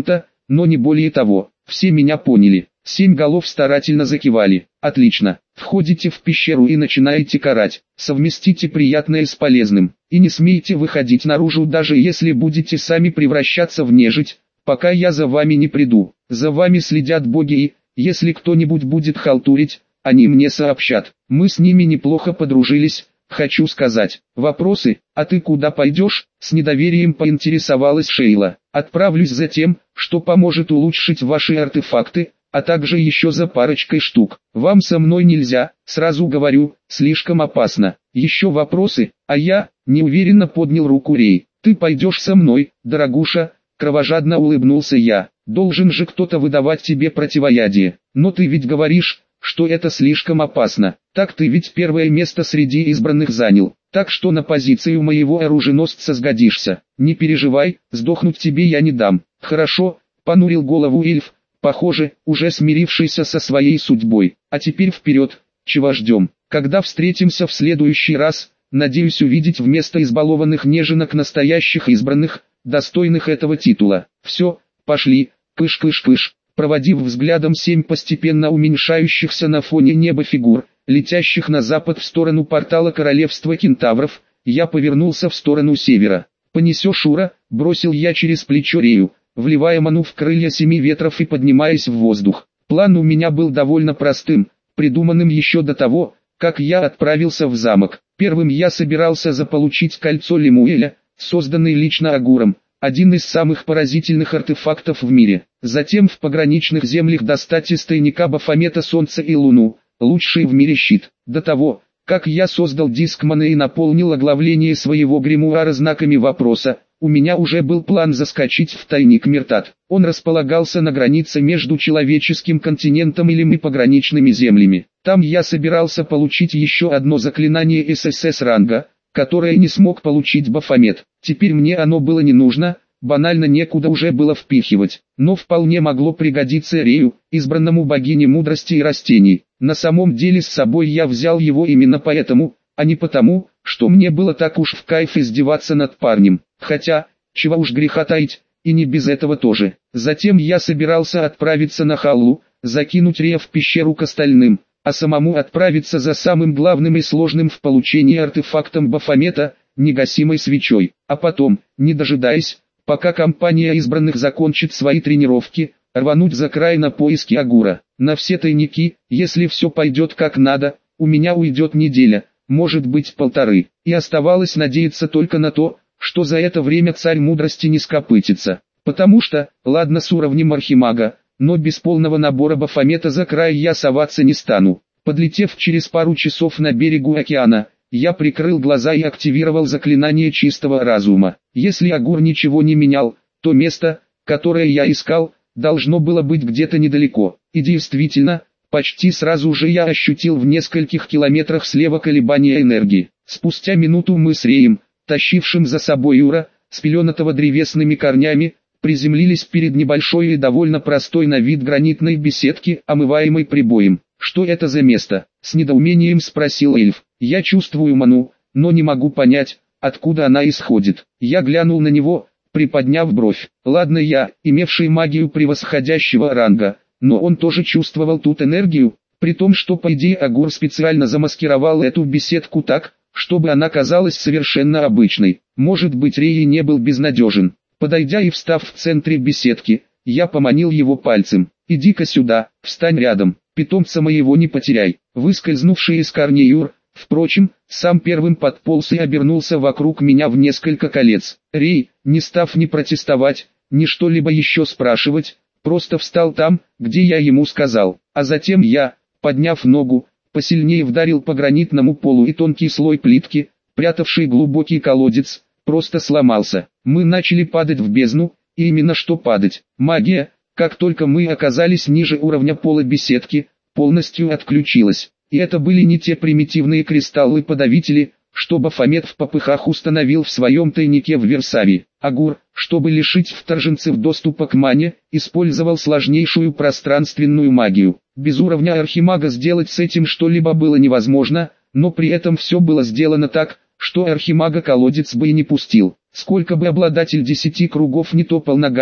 но не более того. Все меня поняли. 7 голов старательно закивали. Отлично. Входите в пещеру и начинаете карать. Совместите приятное с полезным. И не смейте выходить наружу, даже если будете сами превращаться в нежить, пока я за вами не приду. За вами следят боги и, если кто-нибудь будет халтурить, они мне сообщат. Мы с ними неплохо подружились, хочу сказать. Вопросы? А ты куда пойдешь? С недоверием поинтересовалась Шейла. Отправлюсь за тем, что поможет улучшить ваши артефакты, а также еще за парочкой штук. Вам со мной нельзя, сразу говорю, слишком опасно. Еще вопросы? А я, неуверенно поднял руку Рей. Ты пойдешь со мной, дорогуша? Кровожадно улыбнулся я. Должен же кто-то выдавать тебе противоядие. Но ты ведь говоришь, что это слишком опасно. Так ты ведь первое место среди избранных занял. Так что на позицию моего оруженосца сгодишься. Не переживай, сдохнуть тебе я не дам. Хорошо, понурил голову эльф, похоже, уже смирившийся со своей судьбой. А теперь вперед, чего ждем? Когда встретимся в следующий раз, надеюсь увидеть вместо избалованных неженок настоящих избранных, достойных этого титула. Все, пошли, пыш-пыш-пыш. Проводив взглядом 7 постепенно уменьшающихся на фоне неба фигур, летящих на запад в сторону портала королевства кентавров, я повернулся в сторону севера. «Понесешь, Ура!» — бросил я через плечо Рею, вливая ману в крылья 7 ветров и поднимаясь в воздух. План у меня был довольно простым, придуманным еще до того, как я отправился в замок. Первым я собирался заполучить кольцо Лемуэля, созданное лично Агуром, один из самых поразительных артефактов в мире. Затем в пограничных землях достать из тайника Бафомета Солнце и Луну, лучший в мире щит. До того, как я создал диск маны и наполнил оглавление своего гримуара знаками вопроса, у меня уже был план заскочить в тайник Миртат. Он располагался на границе между человеческим континентом или пограничными землями. Там я собирался получить еще одно заклинание ССС ранга, которое не смог получить Бафомет. Теперь мне оно было не нужно, банально некуда уже было впихивать, но вполне могло пригодиться Рею, избранному богине мудрости и растений. На самом деле с собой я взял его именно поэтому, а не потому, что мне было так уж в кайф издеваться над парнем. Хотя, чего уж греха таить, и не без этого тоже. Затем я собирался отправиться на Халлу, закинуть Рея в пещеру к остальным, а самому отправиться за самым главным и сложным в получении артефактом Бафомета, негасимой свечой. А потом, не дожидаясь, пока компания избранных закончит свои тренировки, рвануть за край на поиски Агура. На все тайники, если все пойдет как надо, у меня уйдет неделя, может быть 1,5. И оставалось надеяться только на то, что за это время царь мудрости не скопытится. Потому что, ладно с уровнем архимага, но без полного набора Бафомета за край я соваться не стану. Подлетев через пару часов на берегу океана, я прикрыл глаза и активировал заклинание чистого разума. Если Агур ничего не менял, то место, которое я искал, должно было быть где-то недалеко. И действительно, почти сразу же я ощутил в нескольких километрах слева колебания энергии. Спустя минуту мы с Реем, тащившим за собой Юра, спеленатого древесными корнями, приземлились перед небольшой и довольно простой на вид гранитной беседки, омываемой прибоем. «Что это за место?» — с недоумением спросил эльф. «Я чувствую ману, но не могу понять, откуда она исходит». Я глянул на него, приподняв бровь. Ладно я, имевший магию превосходящего ранга, но он тоже чувствовал тут энергию, при том, что по идее Агур специально замаскировал эту беседку так, чтобы она казалась совершенно обычной. Может быть, Рей не был безнадежен. Подойдя и встав в центре беседки, я поманил его пальцем. «Иди-ка сюда, встань рядом, питомца моего не потеряй». Выскользнувший из корней Юр, впрочем, сам первым подполз и обернулся вокруг меня в несколько колец. Рей, не став ни протестовать, ни что-либо еще спрашивать, просто встал там, где я ему сказал. А затем я, подняв ногу, посильнее вдарил по гранитному полу, и тонкий слой плитки, прятавший глубокий колодец, просто сломался. Мы начали падать в бездну, и именно что падать. Магия, как только мы оказались ниже уровня пола беседки, полностью отключилась. И это были не те примитивные кристаллы-подавители, что Бафомет в попыхах установил в своем тайнике в Версавии. Агур, чтобы лишить вторженцев доступа к мане, использовал сложнейшую пространственную магию. Без уровня архимага сделать с этим что-либо было невозможно, но при этом все было сделано так, что архимага колодец бы и не пустил. Сколько бы обладатель 10 кругов не топал ногами,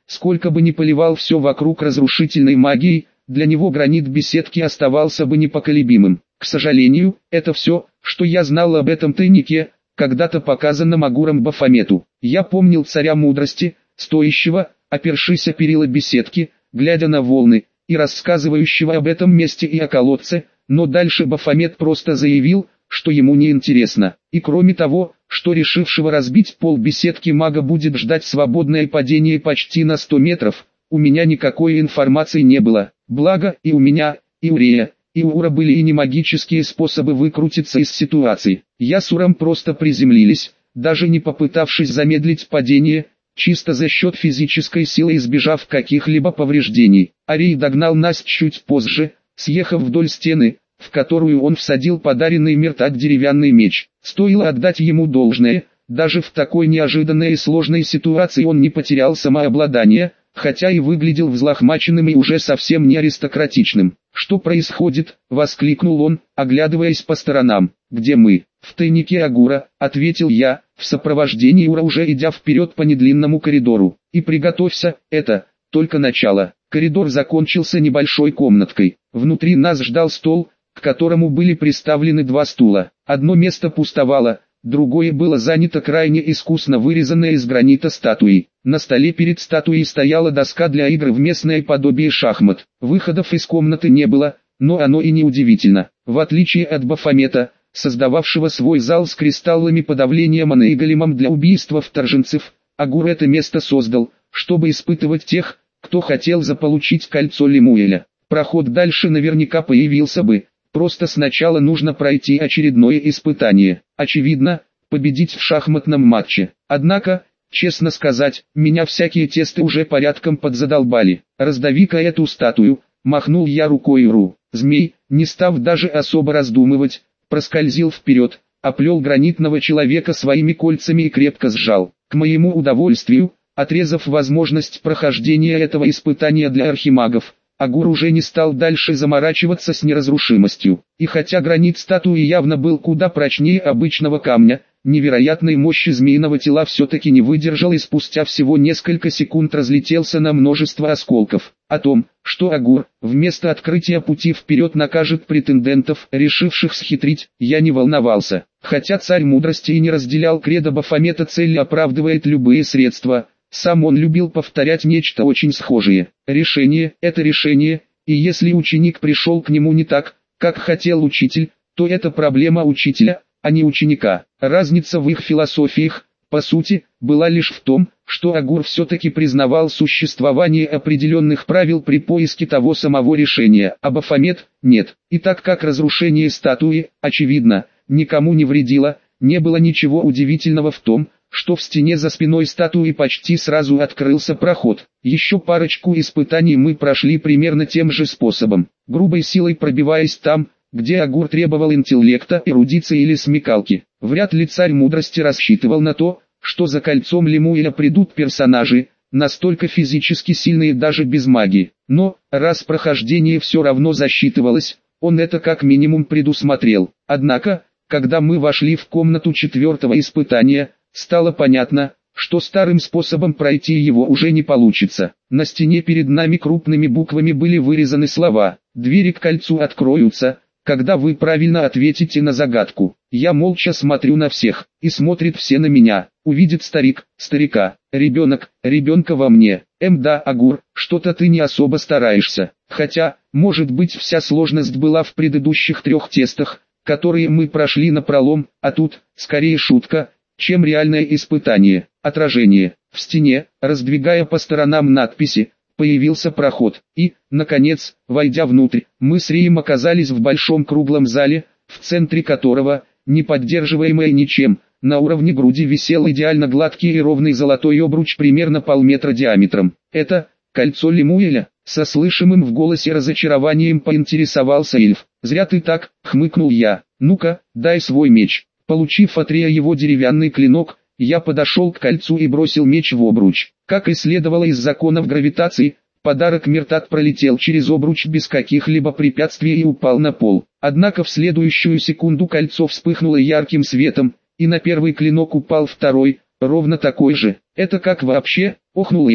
сколько бы ни поливал все вокруг разрушительной магией, для него гранит беседки оставался бы непоколебимым. К сожалению, это все, что я знал об этом тайнике, когда-то показанном Агуром Бафомету. Я помнил царя мудрости, стоящего, опершись о перила беседки, глядя на волны, и рассказывающего об этом месте и о колодце, но дальше Бафомет просто заявил, что ему не интересно. И кроме того, что решившего разбить пол беседки мага будет ждать свободное падение почти на 100 метров, у меня никакой информации не было. Благо и у меня, и у Рея, и у Ура были и не магические способы выкрутиться из ситуации. Я с Уром просто приземлились, даже не попытавшись замедлить падение, чисто за счет физической силы избежав каких-либо повреждений. Арей догнал нас чуть позже, съехав вдоль стены, в которую он всадил подаренный Миртат деревянный меч. Стоило отдать ему должное, даже в такой неожиданной и сложной ситуации он не потерял самообладание, хотя и выглядел взлохмаченным и уже совсем не аристократичным. «Что происходит?» — воскликнул он, оглядываясь по сторонам. «Где мы?» «В тайнике Агура», — ответил я, в сопровождении Ура уже идя вперед по недлинному коридору. «И приготовься, это только начало». Коридор закончился небольшой комнаткой. Внутри нас ждал стол, к которому были приставлены 2 стула. Одно место пустовало, другое было занято крайне искусно вырезанной из гранита статуей. На столе перед статуей стояла доска для игр в местное подобие шахмат. Выходов из комнаты не было, но оно и не удивительно. В отличие от Бафомета, создававшего свой зал с кристаллами подавления маны и големом для убийства вторженцев, Агур это место создал, чтобы испытывать тех, кто хотел заполучить кольцо Лемуэля. Проход дальше наверняка появился бы, просто сначала нужно пройти очередное испытание. Очевидно, победить в шахматном матче. Однако, честно сказать, меня всякие тесты уже порядком подзадолбали. «Раздави-ка эту статую», — махнул я рукой Ру. Змей, не став даже особо раздумывать, проскользил вперед, оплел гранитного человека своими кольцами и крепко сжал. К моему удовольствию, отрезав возможность прохождения этого испытания для архимагов, Агур уже не стал дальше заморачиваться с неразрушимостью. И хотя гранит статуи явно был куда прочнее обычного камня, невероятной мощи змеиного тела все-таки не выдержал и спустя всего несколько секунд разлетелся на множество осколков. О том, что Агур, вместо открытия пути вперед накажет претендентов, решивших схитрить, я не волновался. Хотя царь мудрости и не разделял кредо Бафомета, цель оправдывает любые средства. Сам он любил повторять нечто очень схожее. Решение – это решение, и если ученик пришел к нему не так, как хотел учитель, то это проблема учителя, а не ученика. Разница в их философиях, по сути, была лишь в том, что Агур все-таки признавал существование определенных правил при поиске того самого решения, а Бафомет – нет. И так как разрушение статуи, очевидно, никому не вредило, не было ничего удивительного в том, что в стене за спиной статуи почти сразу открылся проход. Еще парочку испытаний мы прошли примерно тем же способом, грубой силой пробиваясь там, где Агур требовал интеллекта, эрудиции или смекалки. Вряд ли царь мудрости рассчитывал на то, что за кольцом Лемуэля придут персонажи, настолько физически сильные даже без магии. Но, раз прохождение все равно засчитывалось, он это как минимум предусмотрел. Однако, когда мы вошли в комнату 4-го испытания, стало понятно, что старым способом пройти его уже не получится. На стене перед нами крупными буквами были вырезаны слова: «Двери к кольцу откроются, когда вы правильно ответите на загадку». Я молча смотрю на всех, и смотрят все на меня. Увидит старик, старика, ребенок, ребенка во мне. Да, Агур, что-то ты не особо стараешься. Хотя, может быть, вся сложность была в предыдущих 3 тестах, которые мы прошли напролом, а тут, скорее шутка, чем реальное испытание. Отражение. В стене, раздвигая по сторонам надписи, появился проход. И, наконец, войдя внутрь, мы с Рием оказались в большом круглом зале, в центре которого, не поддерживаемое ничем, на уровне груди висел идеально гладкий и ровный золотой обруч примерно полметра диаметром. «Это кольцо Лемуэля?» Со слышимым в голосе разочарованием поинтересовался эльф. «Зря ты так», — хмыкнул я. «Ну-ка, дай свой меч». Получив от Рея его деревянный клинок, я подошел к кольцу и бросил меч в обруч. Как и следовало из законов гравитации, подарок Миртат пролетел через обруч без каких-либо препятствий и упал на пол. Однако в следующую секунду кольцо вспыхнуло ярким светом, и на первый клинок упал второй, ровно такой же. «Это как вообще?» — охнул эльф,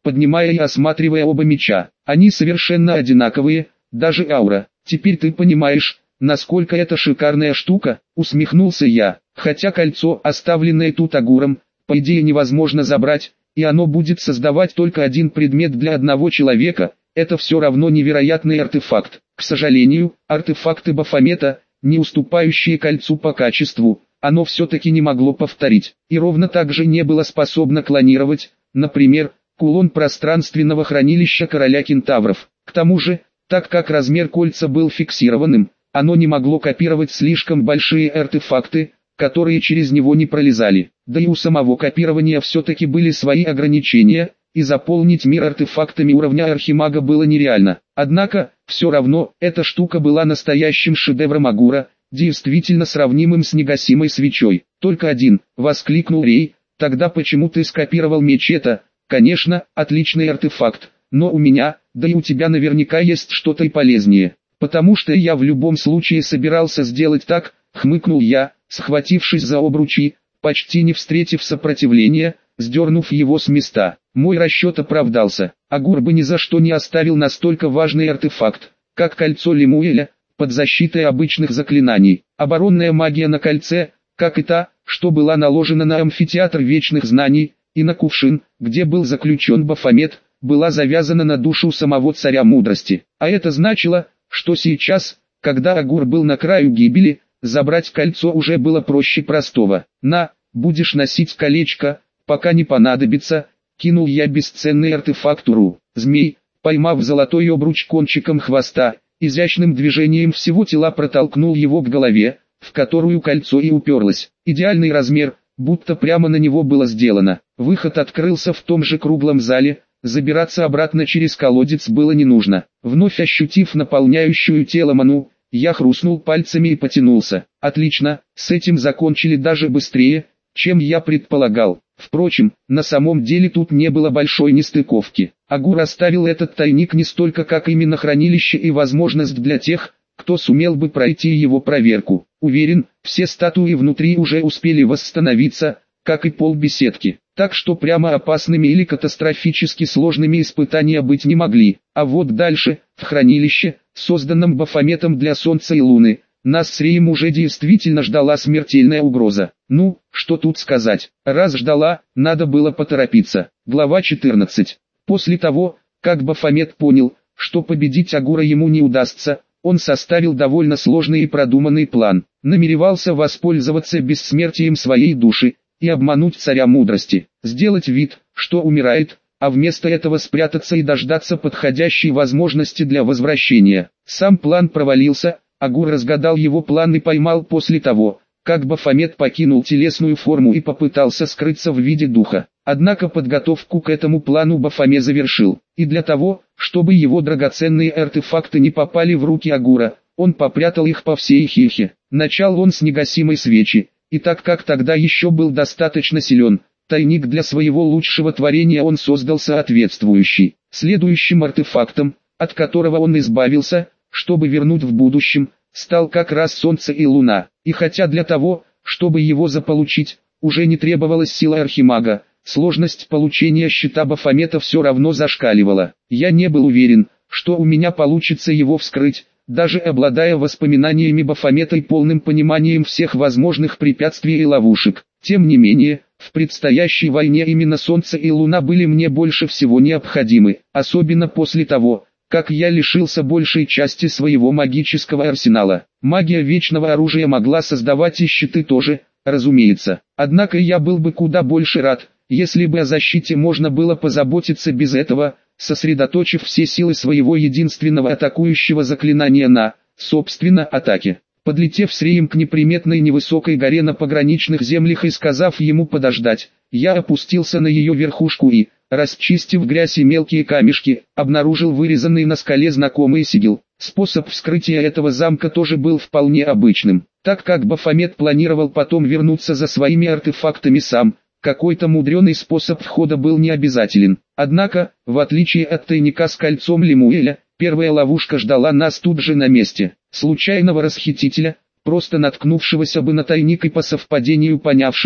поднимая и осматривая оба меча. Они совершенно одинаковые, даже аура. Теперь ты понимаешь, насколько это шикарная штука, усмехнулся я. Хотя кольцо, оставленное тут Агуром, по идее невозможно забрать, и оно будет создавать только один предмет для одного человека, это все равно невероятный артефакт. К сожалению, артефакты Бафомета, не уступающие кольцу по качеству, оно все-таки не могло повторить, и ровно так же не было способно клонировать, например, кулон пространственного хранилища короля кентавров. К тому же, так как размер кольца был фиксированным, оно не могло копировать слишком большие артефакты, которые через него не пролезали. Да и у самого копирования все-таки были свои ограничения, и заполнить мир артефактами уровня архимага было нереально. Однако, все равно, эта штука была настоящим шедевром Агура, действительно сравнимым с негасимой свечой. «Только один», — воскликнул Рей, — «тогда почему ты скопировал меч это?» «Конечно, отличный артефакт, но у меня, да и у тебя наверняка есть что-то и полезнее». «Потому что я в любом случае собирался сделать так», — хмыкнул я, схватившись за обручи, почти не встретив сопротивления, сдернув его с места. Мой расчет оправдался. Агур бы ни за что не оставил настолько важный артефакт, как кольцо Лемуэля, под защитой обычных заклинаний. Оборонная магия на кольце, как и та, что была наложена на амфитеатр вечных знаний, и на кувшин, где был заключен Бафомет, была завязана на душу самого царя мудрости. А это значило, что сейчас, когда Агур был на краю гибели, забрать кольцо уже было проще простого. «На, будешь носить колечко, пока не понадобится», — кинул я бесценный артефакт Уру. Змей, поймав золотой обруч кончиком хвоста, изящным движением всего тела протолкнул его к голове, в которую кольцо и уперлось. Идеальный размер, будто прямо на него было сделано. Выход открылся в том же круглом зале, забираться обратно через колодец было не нужно. Вновь ощутив наполняющую тело ману, я хрустнул пальцами и потянулся. Отлично, с этим закончили даже быстрее, чем я предполагал. Впрочем, на самом деле тут не было большой нестыковки. Агур оставил этот тайник не столько как именно хранилище и возможность для тех, кто сумел бы пройти его проверку. Уверен, все статуи внутри уже успели восстановиться, как и пол беседки. Так что прямо опасными или катастрофически сложными испытания быть не могли. А вот дальше, в хранилище, созданном Бафометом для Солнца и Луны, нас с Реем уже действительно ждала смертельная угроза. Ну, что тут сказать, раз ждала, надо было поторопиться. Глава 14. После того, как Бафомет понял, что победить Агура ему не удастся, он составил довольно сложный и продуманный план. Намеревался воспользоваться бессмертием своей души и обмануть царя мудрости, сделать вид, что умирает, а вместо этого спрятаться и дождаться подходящей возможности для возвращения. Сам план провалился, Агур разгадал его план и поймал после того, как Бафомет покинул телесную форму и попытался скрыться в виде духа. Однако подготовку к этому плану Бафомет завершил, и для того, чтобы его драгоценные артефакты не попали в руки Агура, он попрятал их по всей Хихе. Начал он с негасимой свечи, и так как тогда еще был достаточно силен, тайник для своего лучшего творения он создал соответствующий. Следующим артефактом, от которого он избавился, чтобы вернуть в будущем, стал как раз Солнце и Луна. И хотя для того, чтобы его заполучить, уже не требовалась сила архимага, сложность получения щита Бафомета все равно зашкаливала. Я не был уверен, что у меня получится его вскрыть, даже обладая воспоминаниями Бафомета и полным пониманием всех возможных препятствий и ловушек. Тем не менее, в предстоящей войне именно Солнце и Луна были мне больше всего необходимы, особенно после того, как я лишился большей части своего магического арсенала. Магия вечного оружия могла создавать и щиты тоже, разумеется. Однако я был бы куда больше рад, если бы о защите можно было позаботиться без этого, сосредоточив все силы своего единственного атакующего заклинания на, собственно, атаке. Подлетев с Реем к неприметной невысокой горе на пограничных землях и сказав ему подождать, я опустился на ее верхушку и, расчистив грязь и мелкие камешки, обнаружил вырезанный на скале знакомый сигил. Способ вскрытия этого замка тоже был вполне обычным. Так как Бафомет планировал потом вернуться за своими артефактами сам, какой-то мудреный способ входа был не обязателен. Однако, в отличие от тайника с кольцом Лемуэля, первая ловушка ждала нас тут же на месте. Случайного расхитителя, просто наткнувшегося бы на тайник и по совпадению понявшего,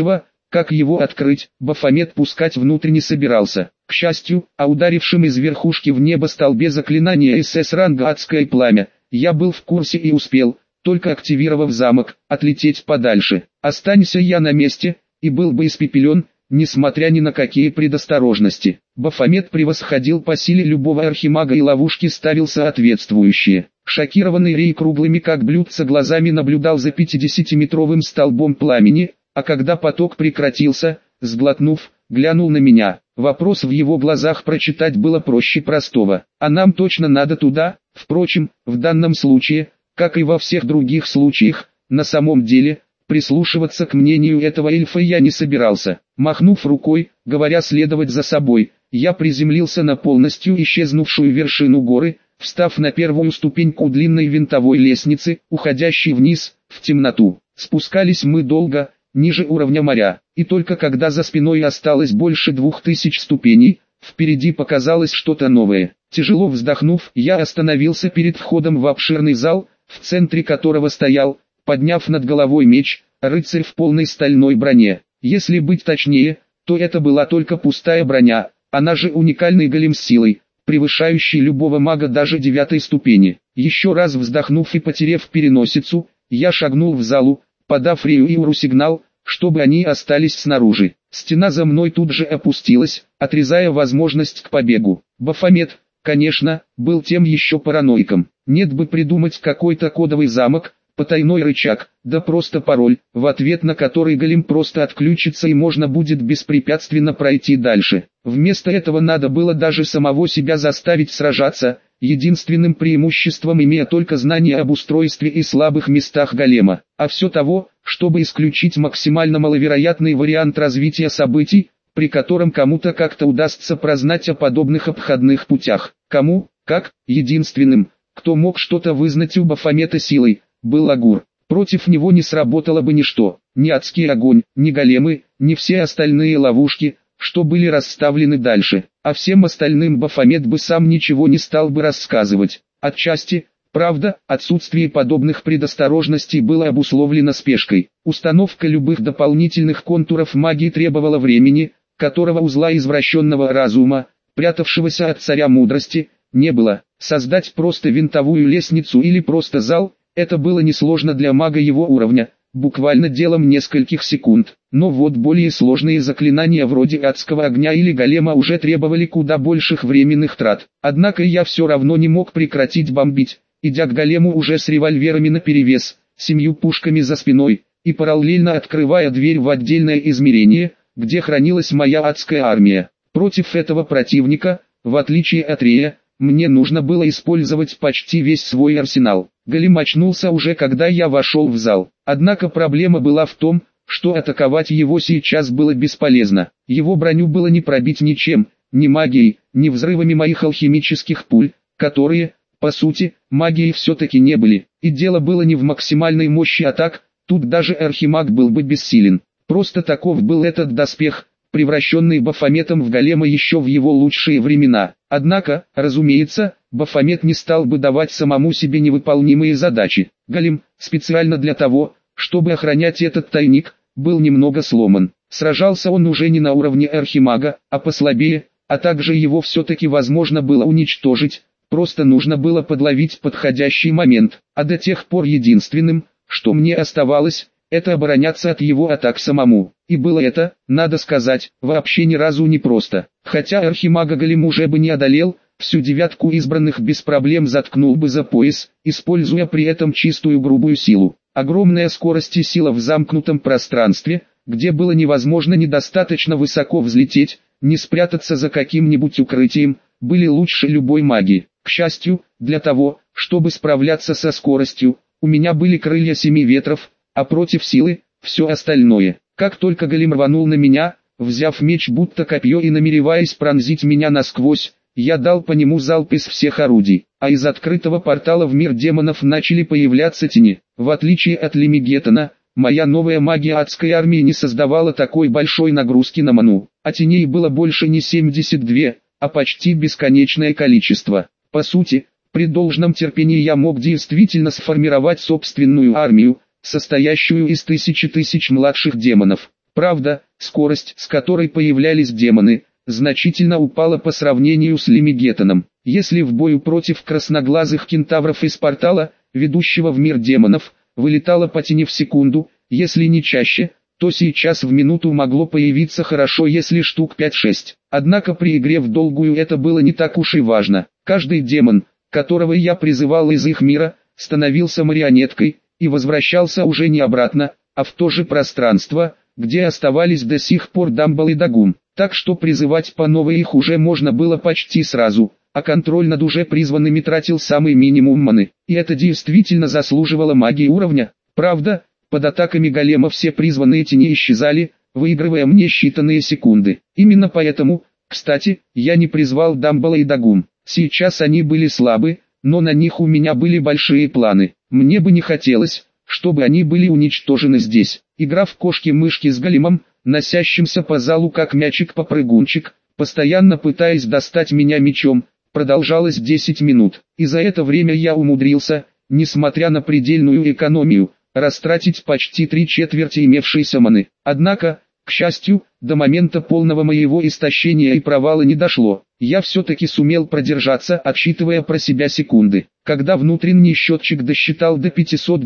Как его открыть, Бафомет пускать внутрь не собирался. К счастью, о ударившем из верхушки в небо столбе заклинания СС ранга «Адское пламя» я был в курсе и успел, только активировав замок, отлететь подальше. Останься я на месте, и был бы испепелен, несмотря ни на какие предосторожности. Бафомет превосходил по силе любого архимага и ловушки ставил соответствующие. Шокированный Рей круглыми как блюдца глазами наблюдал за 50-метровым столбом пламени, а когда поток прекратился, сглотнув, глянул на меня. Вопрос в его глазах прочитать было проще простого. А нам точно надо туда? Впрочем, в данном случае, как и во всех других случаях, на самом деле, прислушиваться к мнению этого эльфа я не собирался. Махнув рукой, говоря следовать за собой, я приземлился на полностью исчезнувшую вершину горы, встав на первую ступеньку длинной винтовой лестницы, уходящей вниз, в темноту. Спускались мы долго, ниже уровня моря, и только когда за спиной осталось больше 2000 ступеней, впереди показалось что-то новое. Тяжело вздохнув, я остановился перед входом в обширный зал, в центре которого стоял, подняв над головой меч, рыцарь в полной стальной броне. Если быть точнее, то это была только пустая броня, она же уникальный голем с силой, превышающий любого мага даже 9 ступени. Еще раз вздохнув и потерев переносицу, я шагнул в залу, подав Рею и Уру сигнал, чтобы они остались снаружи. Стена за мной тут же опустилась, отрезая возможность к побегу. Бафомет, конечно, был тем еще параноиком. Нет бы придумать какой-то кодовый замок, потайной рычаг, да просто пароль, в ответ на который голем просто отключится и можно будет беспрепятственно пройти дальше. Вместо этого надо было даже самого себя заставить сражаться, единственным преимуществом имея только знание об устройстве и слабых местах голема. А все того, чтобы исключить максимально маловероятный вариант развития событий, при котором кому-то как-то удастся прознать о подобных обходных путях. Кому, как, единственным, кто мог что-то вызнать у Бафомета силой, был Агур. Против него не сработало бы ничто, ни адский огонь, ни големы, ни все остальные ловушки, что были расставлены дальше, а всем остальным Бафомет бы сам ничего не стал бы рассказывать. Отчасти, правда, отсутствие подобных предосторожностей было обусловлено спешкой. Установка любых дополнительных контуров магии требовала времени, которого у зла извращенного разума, прятавшегося от царя мудрости, не было. Создать просто винтовую лестницу или просто зал – это было несложно для мага его уровня, буквально делом нескольких секунд. Но вот более сложные заклинания вроде адского огня или голема уже требовали куда больших временных трат. Однако я все равно не мог прекратить бомбить, идя к голему уже с револьверами наперевес, 7 пушками за спиной, и параллельно открывая дверь в отдельное измерение, где хранилась моя адская армия. Против этого противника, в отличие от Рея, мне нужно было использовать почти весь свой арсенал. Голем очнулся уже когда я вошел в зал. Однако проблема была в том, что атаковать его сейчас было бесполезно. Его броню было не пробить ничем, ни магией, ни взрывами моих алхимических пуль, которые, по сути, магией все-таки не были. И дело было не в максимальной мощи атак, тут даже архимаг был бы бессилен. Просто таков был этот доспех, превращенный Бафометом в голема еще в его лучшие времена. Однако, разумеется, Бафомет не стал бы давать самому себе невыполнимые задачи. Голем, специально для того, чтобы охранять этот тайник, был немного сломан. Сражался он уже не на уровне архимага, а послабее, а также его все-таки возможно было уничтожить, просто нужно было подловить подходящий момент. А до тех пор единственным, что мне оставалось, это обороняться от его атак самому. И было это, надо сказать, вообще ни разу не просто. Хотя архимага голем уже бы не одолел, всю 9 избранных без проблем заткнул бы за пояс, используя при этом чистую грубую силу. Огромная скорость и сила в замкнутом пространстве, где было невозможно недостаточно высоко взлететь, не спрятаться за каким-нибудь укрытием, были лучше любой магии. К счастью, для того, чтобы справляться со скоростью, у меня были крылья 7 ветров, а против силы – все остальное. Как только голем рванул на меня, взяв меч будто копье и намереваясь пронзить меня насквозь, я дал по нему залп из всех орудий, а из открытого портала в мир демонов начали появляться тени. В отличие от Лемигеттона, моя новая магия адской армии не создавала такой большой нагрузки на ману, а теней было больше не 72, а почти бесконечное количество. По сути, при должном терпении я мог действительно сформировать собственную армию, состоящую из тысяч младших демонов. Правда, скорость, с которой появлялись демоны, значительно упала по сравнению с Лимигеттоном. Если в бою против красноглазых кентавров из портала, ведущего в мир демонов, вылетало по тени в секунду, если не чаще, то сейчас в минуту могло появиться хорошо, если штук 5-6. Однако при игре в долгую это было не так уж и важно. Каждый демон, которого я призывал из их мира, становился марионеткой и возвращался уже не обратно, а в то же пространство, где оставались до сих пор Дамбл и Дагум. Так что призывать по новой их уже можно было почти сразу, а контроль над уже призванными тратил самый минимум маны. И это действительно заслуживало магии уровня. Правда, под атаками голема все призванные тени исчезали, выигрывая мне считанные секунды. Именно поэтому, кстати, я не призвал Дамбла и Дагум. Сейчас они были слабы, но на них у меня были большие планы. Мне бы не хотелось, чтобы они были уничтожены здесь. Игра в кошки-мышки с големом, носящимся по залу как мячик-попрыгунчик, постоянно пытаясь достать меня мечом, продолжалась 10 минут. И за это время я умудрился, несмотря на предельную экономию, растратить почти 3/4 имевшейся маны. Однако, к счастью, до момента полного моего истощения и провала не дошло. Я все-таки сумел продержаться, отсчитывая про себя секунды. Когда внутренний счетчик досчитал до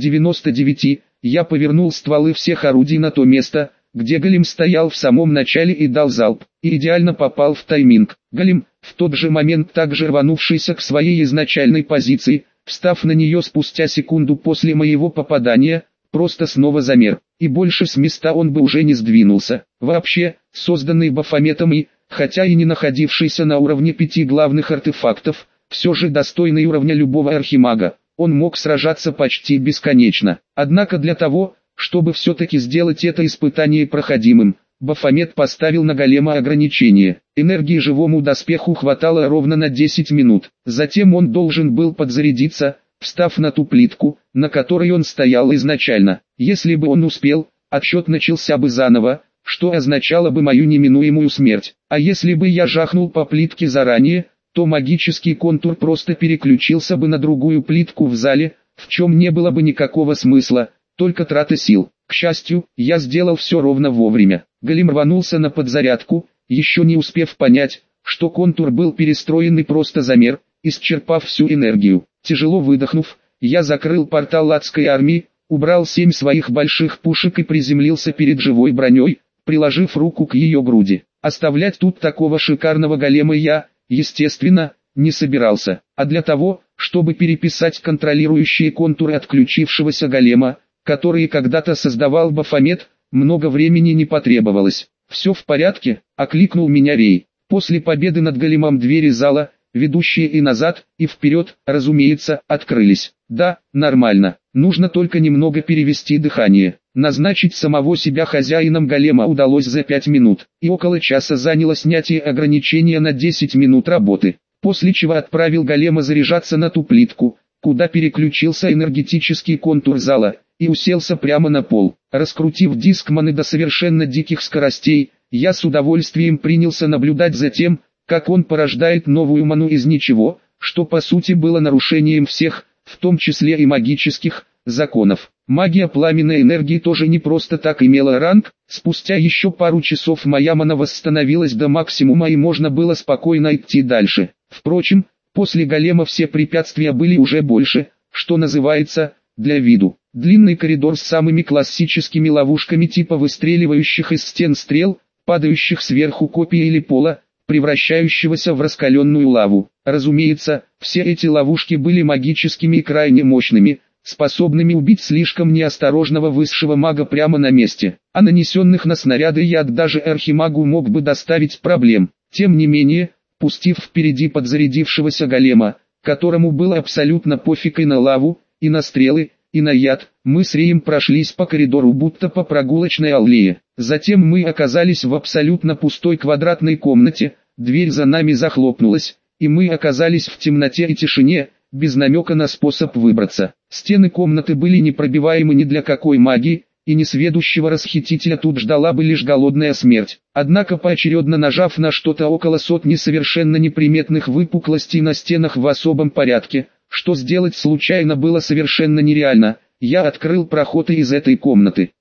599, я повернул стволы всех орудий на то место, где голем стоял в самом начале и дал залп, и идеально попал в тайминг. Голем, в тот же момент также рванувшийся к своей изначальной позиции, встав на нее спустя секунду после моего попадания, просто снова замер, и больше с места он бы уже не сдвинулся. Вообще, созданный Бафометом и, хотя и не находившийся на уровне 5 главных артефактов, все же достойный уровня любого архимага, он мог сражаться почти бесконечно. Однако для того, чтобы все-таки сделать это испытание проходимым, Бафомет поставил на голема ограничение. Энергии живому доспеху хватало ровно на 10 минут. Затем он должен был подзарядиться, встав на ту плитку, на которой он стоял изначально. Если бы он успел, отсчет начался бы заново, что означало бы мою неминуемую смерть. А если бы я жахнул по плитке заранее, то магический контур просто переключился бы на другую плитку в зале, в чем не было бы никакого смысла, только трата сил. К счастью, я сделал все ровно вовремя. Голем рванулся на подзарядку, еще не успев понять, что контур был перестроен и просто замер, исчерпав всю энергию. Тяжело выдохнув, я закрыл портал адской армии, убрал 7 своих больших пушек и приземлился перед живой броней, приложив руку к ее груди. Оставлять тут такого шикарного голема я, естественно, не собирался. А для того, чтобы переписать контролирующие контуры отключившегося голема, которые когда-то создавал Бафомет, много времени не потребовалось. «Все в порядке?» – окликнул меня Рей. После победы над големом двери зала, ведущие и назад, и вперед, разумеется, открылись. Да, нормально. Нужно только немного перевести дыхание. Назначить самого себя хозяином голема удалось за 5 минут, и около часа заняло снятие ограничения на 10 минут работы. После чего отправил голема заряжаться на ту плитку, куда переключился энергетический контур зала, и уселся прямо на пол. Раскрутив диск маны до совершенно диких скоростей, я с удовольствием принялся наблюдать за тем, как он порождает новую ману из ничего, что по сути было нарушением всех, в том числе и магических, законов. Магия пламенной энергии тоже не просто так имела ранг, спустя еще пару часов моя мана восстановилась до максимума и можно было спокойно идти дальше. Впрочем, после голема все препятствия были уже больше, что называется, для виду. Длинный коридор с самыми классическими ловушками типа выстреливающих из стен стрел, падающих сверху копий или пола, превращающегося в раскаленную лаву. Разумеется, все эти ловушки были магическими и крайне мощными, способными убить слишком неосторожного высшего мага прямо на месте. А нанесенных на снаряды яд даже архимагу мог бы доставить проблем. Тем не менее, пустив впереди подзарядившегося голема, которому было абсолютно пофиг и на лаву, и на стрелы, и на яд, мы с Реем прошлись по коридору будто по прогулочной аллее. Затем мы оказались в абсолютно пустой квадратной комнате, дверь за нами захлопнулась, и мы оказались в темноте и тишине, без намека на способ выбраться. Стены комнаты были непробиваемы ни для какой магии, и несведущего расхитителя тут ждала бы лишь голодная смерть. Однако поочередно нажав на что-то около сотни совершенно неприметных выпуклостей на стенах в особом порядке, что сделать случайно было совершенно нереально, я открыл проход из этой комнаты.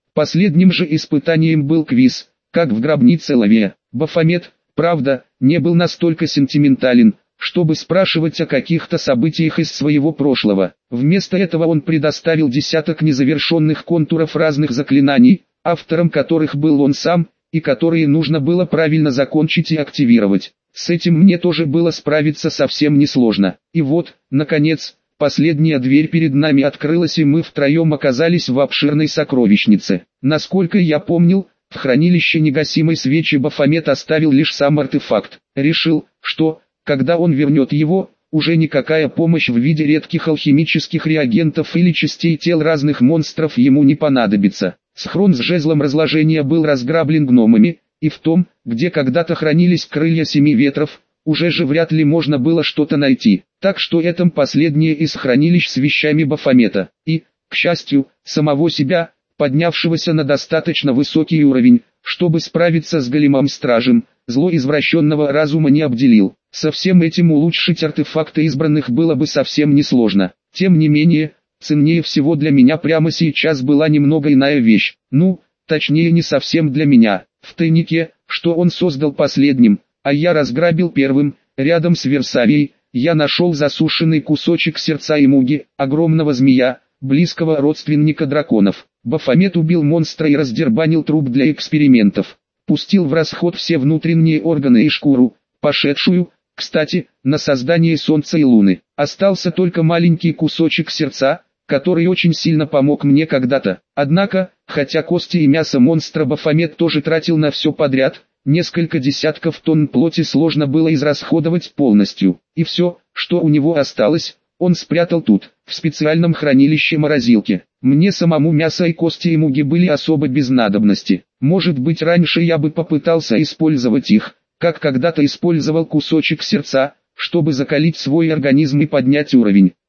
Последним же испытанием был квиз, как в гробнице Лавия. Бафомет, правда, не был настолько сентиментален, чтобы спрашивать о каких-то событиях из своего прошлого. Вместо этого он предоставил десяток незавершенных контуров разных заклинаний, автором которых был он сам, и которые нужно было правильно закончить и активировать. С этим мне тоже было справиться совсем несложно. И вот, наконец, последняя дверь перед нами открылась, и мы втроем оказались в обширной сокровищнице. Насколько я помнил, в хранилище негасимой свечи Бафомет оставил лишь сам артефакт. Решил, что, когда он вернет его, уже никакая помощь в виде редких алхимических реагентов или частей тел разных монстров ему не понадобится. Схрон с жезлом разложения был разграблен гномами, и в том, где когда-то хранились крылья семи ветров, уже же вряд ли можно было что-то найти. Так что это последнее из хранилищ с вещами Бафомета. И, к счастью, самого себя, поднявшегося на достаточно высокий уровень, чтобы справиться с големом-стражем, зло извращенного разума не обделил. Со всем этим улучшить артефакты избранных было бы совсем несложно. Тем не менее, ценнее всего для меня прямо сейчас была немного иная вещь. Ну, точнее не совсем для меня. В тайнике, что он создал последним, а я разграбил первым, рядом с Версавией, я нашел засушенный кусочек сердца Эмуги, огромного змея, близкого родственника драконов. Бафомет убил монстра и раздербанил труп для экспериментов. Пустил в расход все внутренние органы и шкуру, пошедшую, кстати, на создание Солнца и Луны. Остался только маленький кусочек сердца, который очень сильно помог мне когда-то. Однако, хотя кости и мясо монстра Бафомет тоже тратил на все подряд, несколько десятков тонн плоти сложно было израсходовать полностью. И все, что у него осталось, он спрятал тут, в специальном хранилище-морозилке. Мне самому мясо и кости Эмуги были особо без надобности. Может быть, раньше я бы попытался использовать их, как когда-то использовал кусочек сердца, чтобы закалить свой организм и поднять уровень.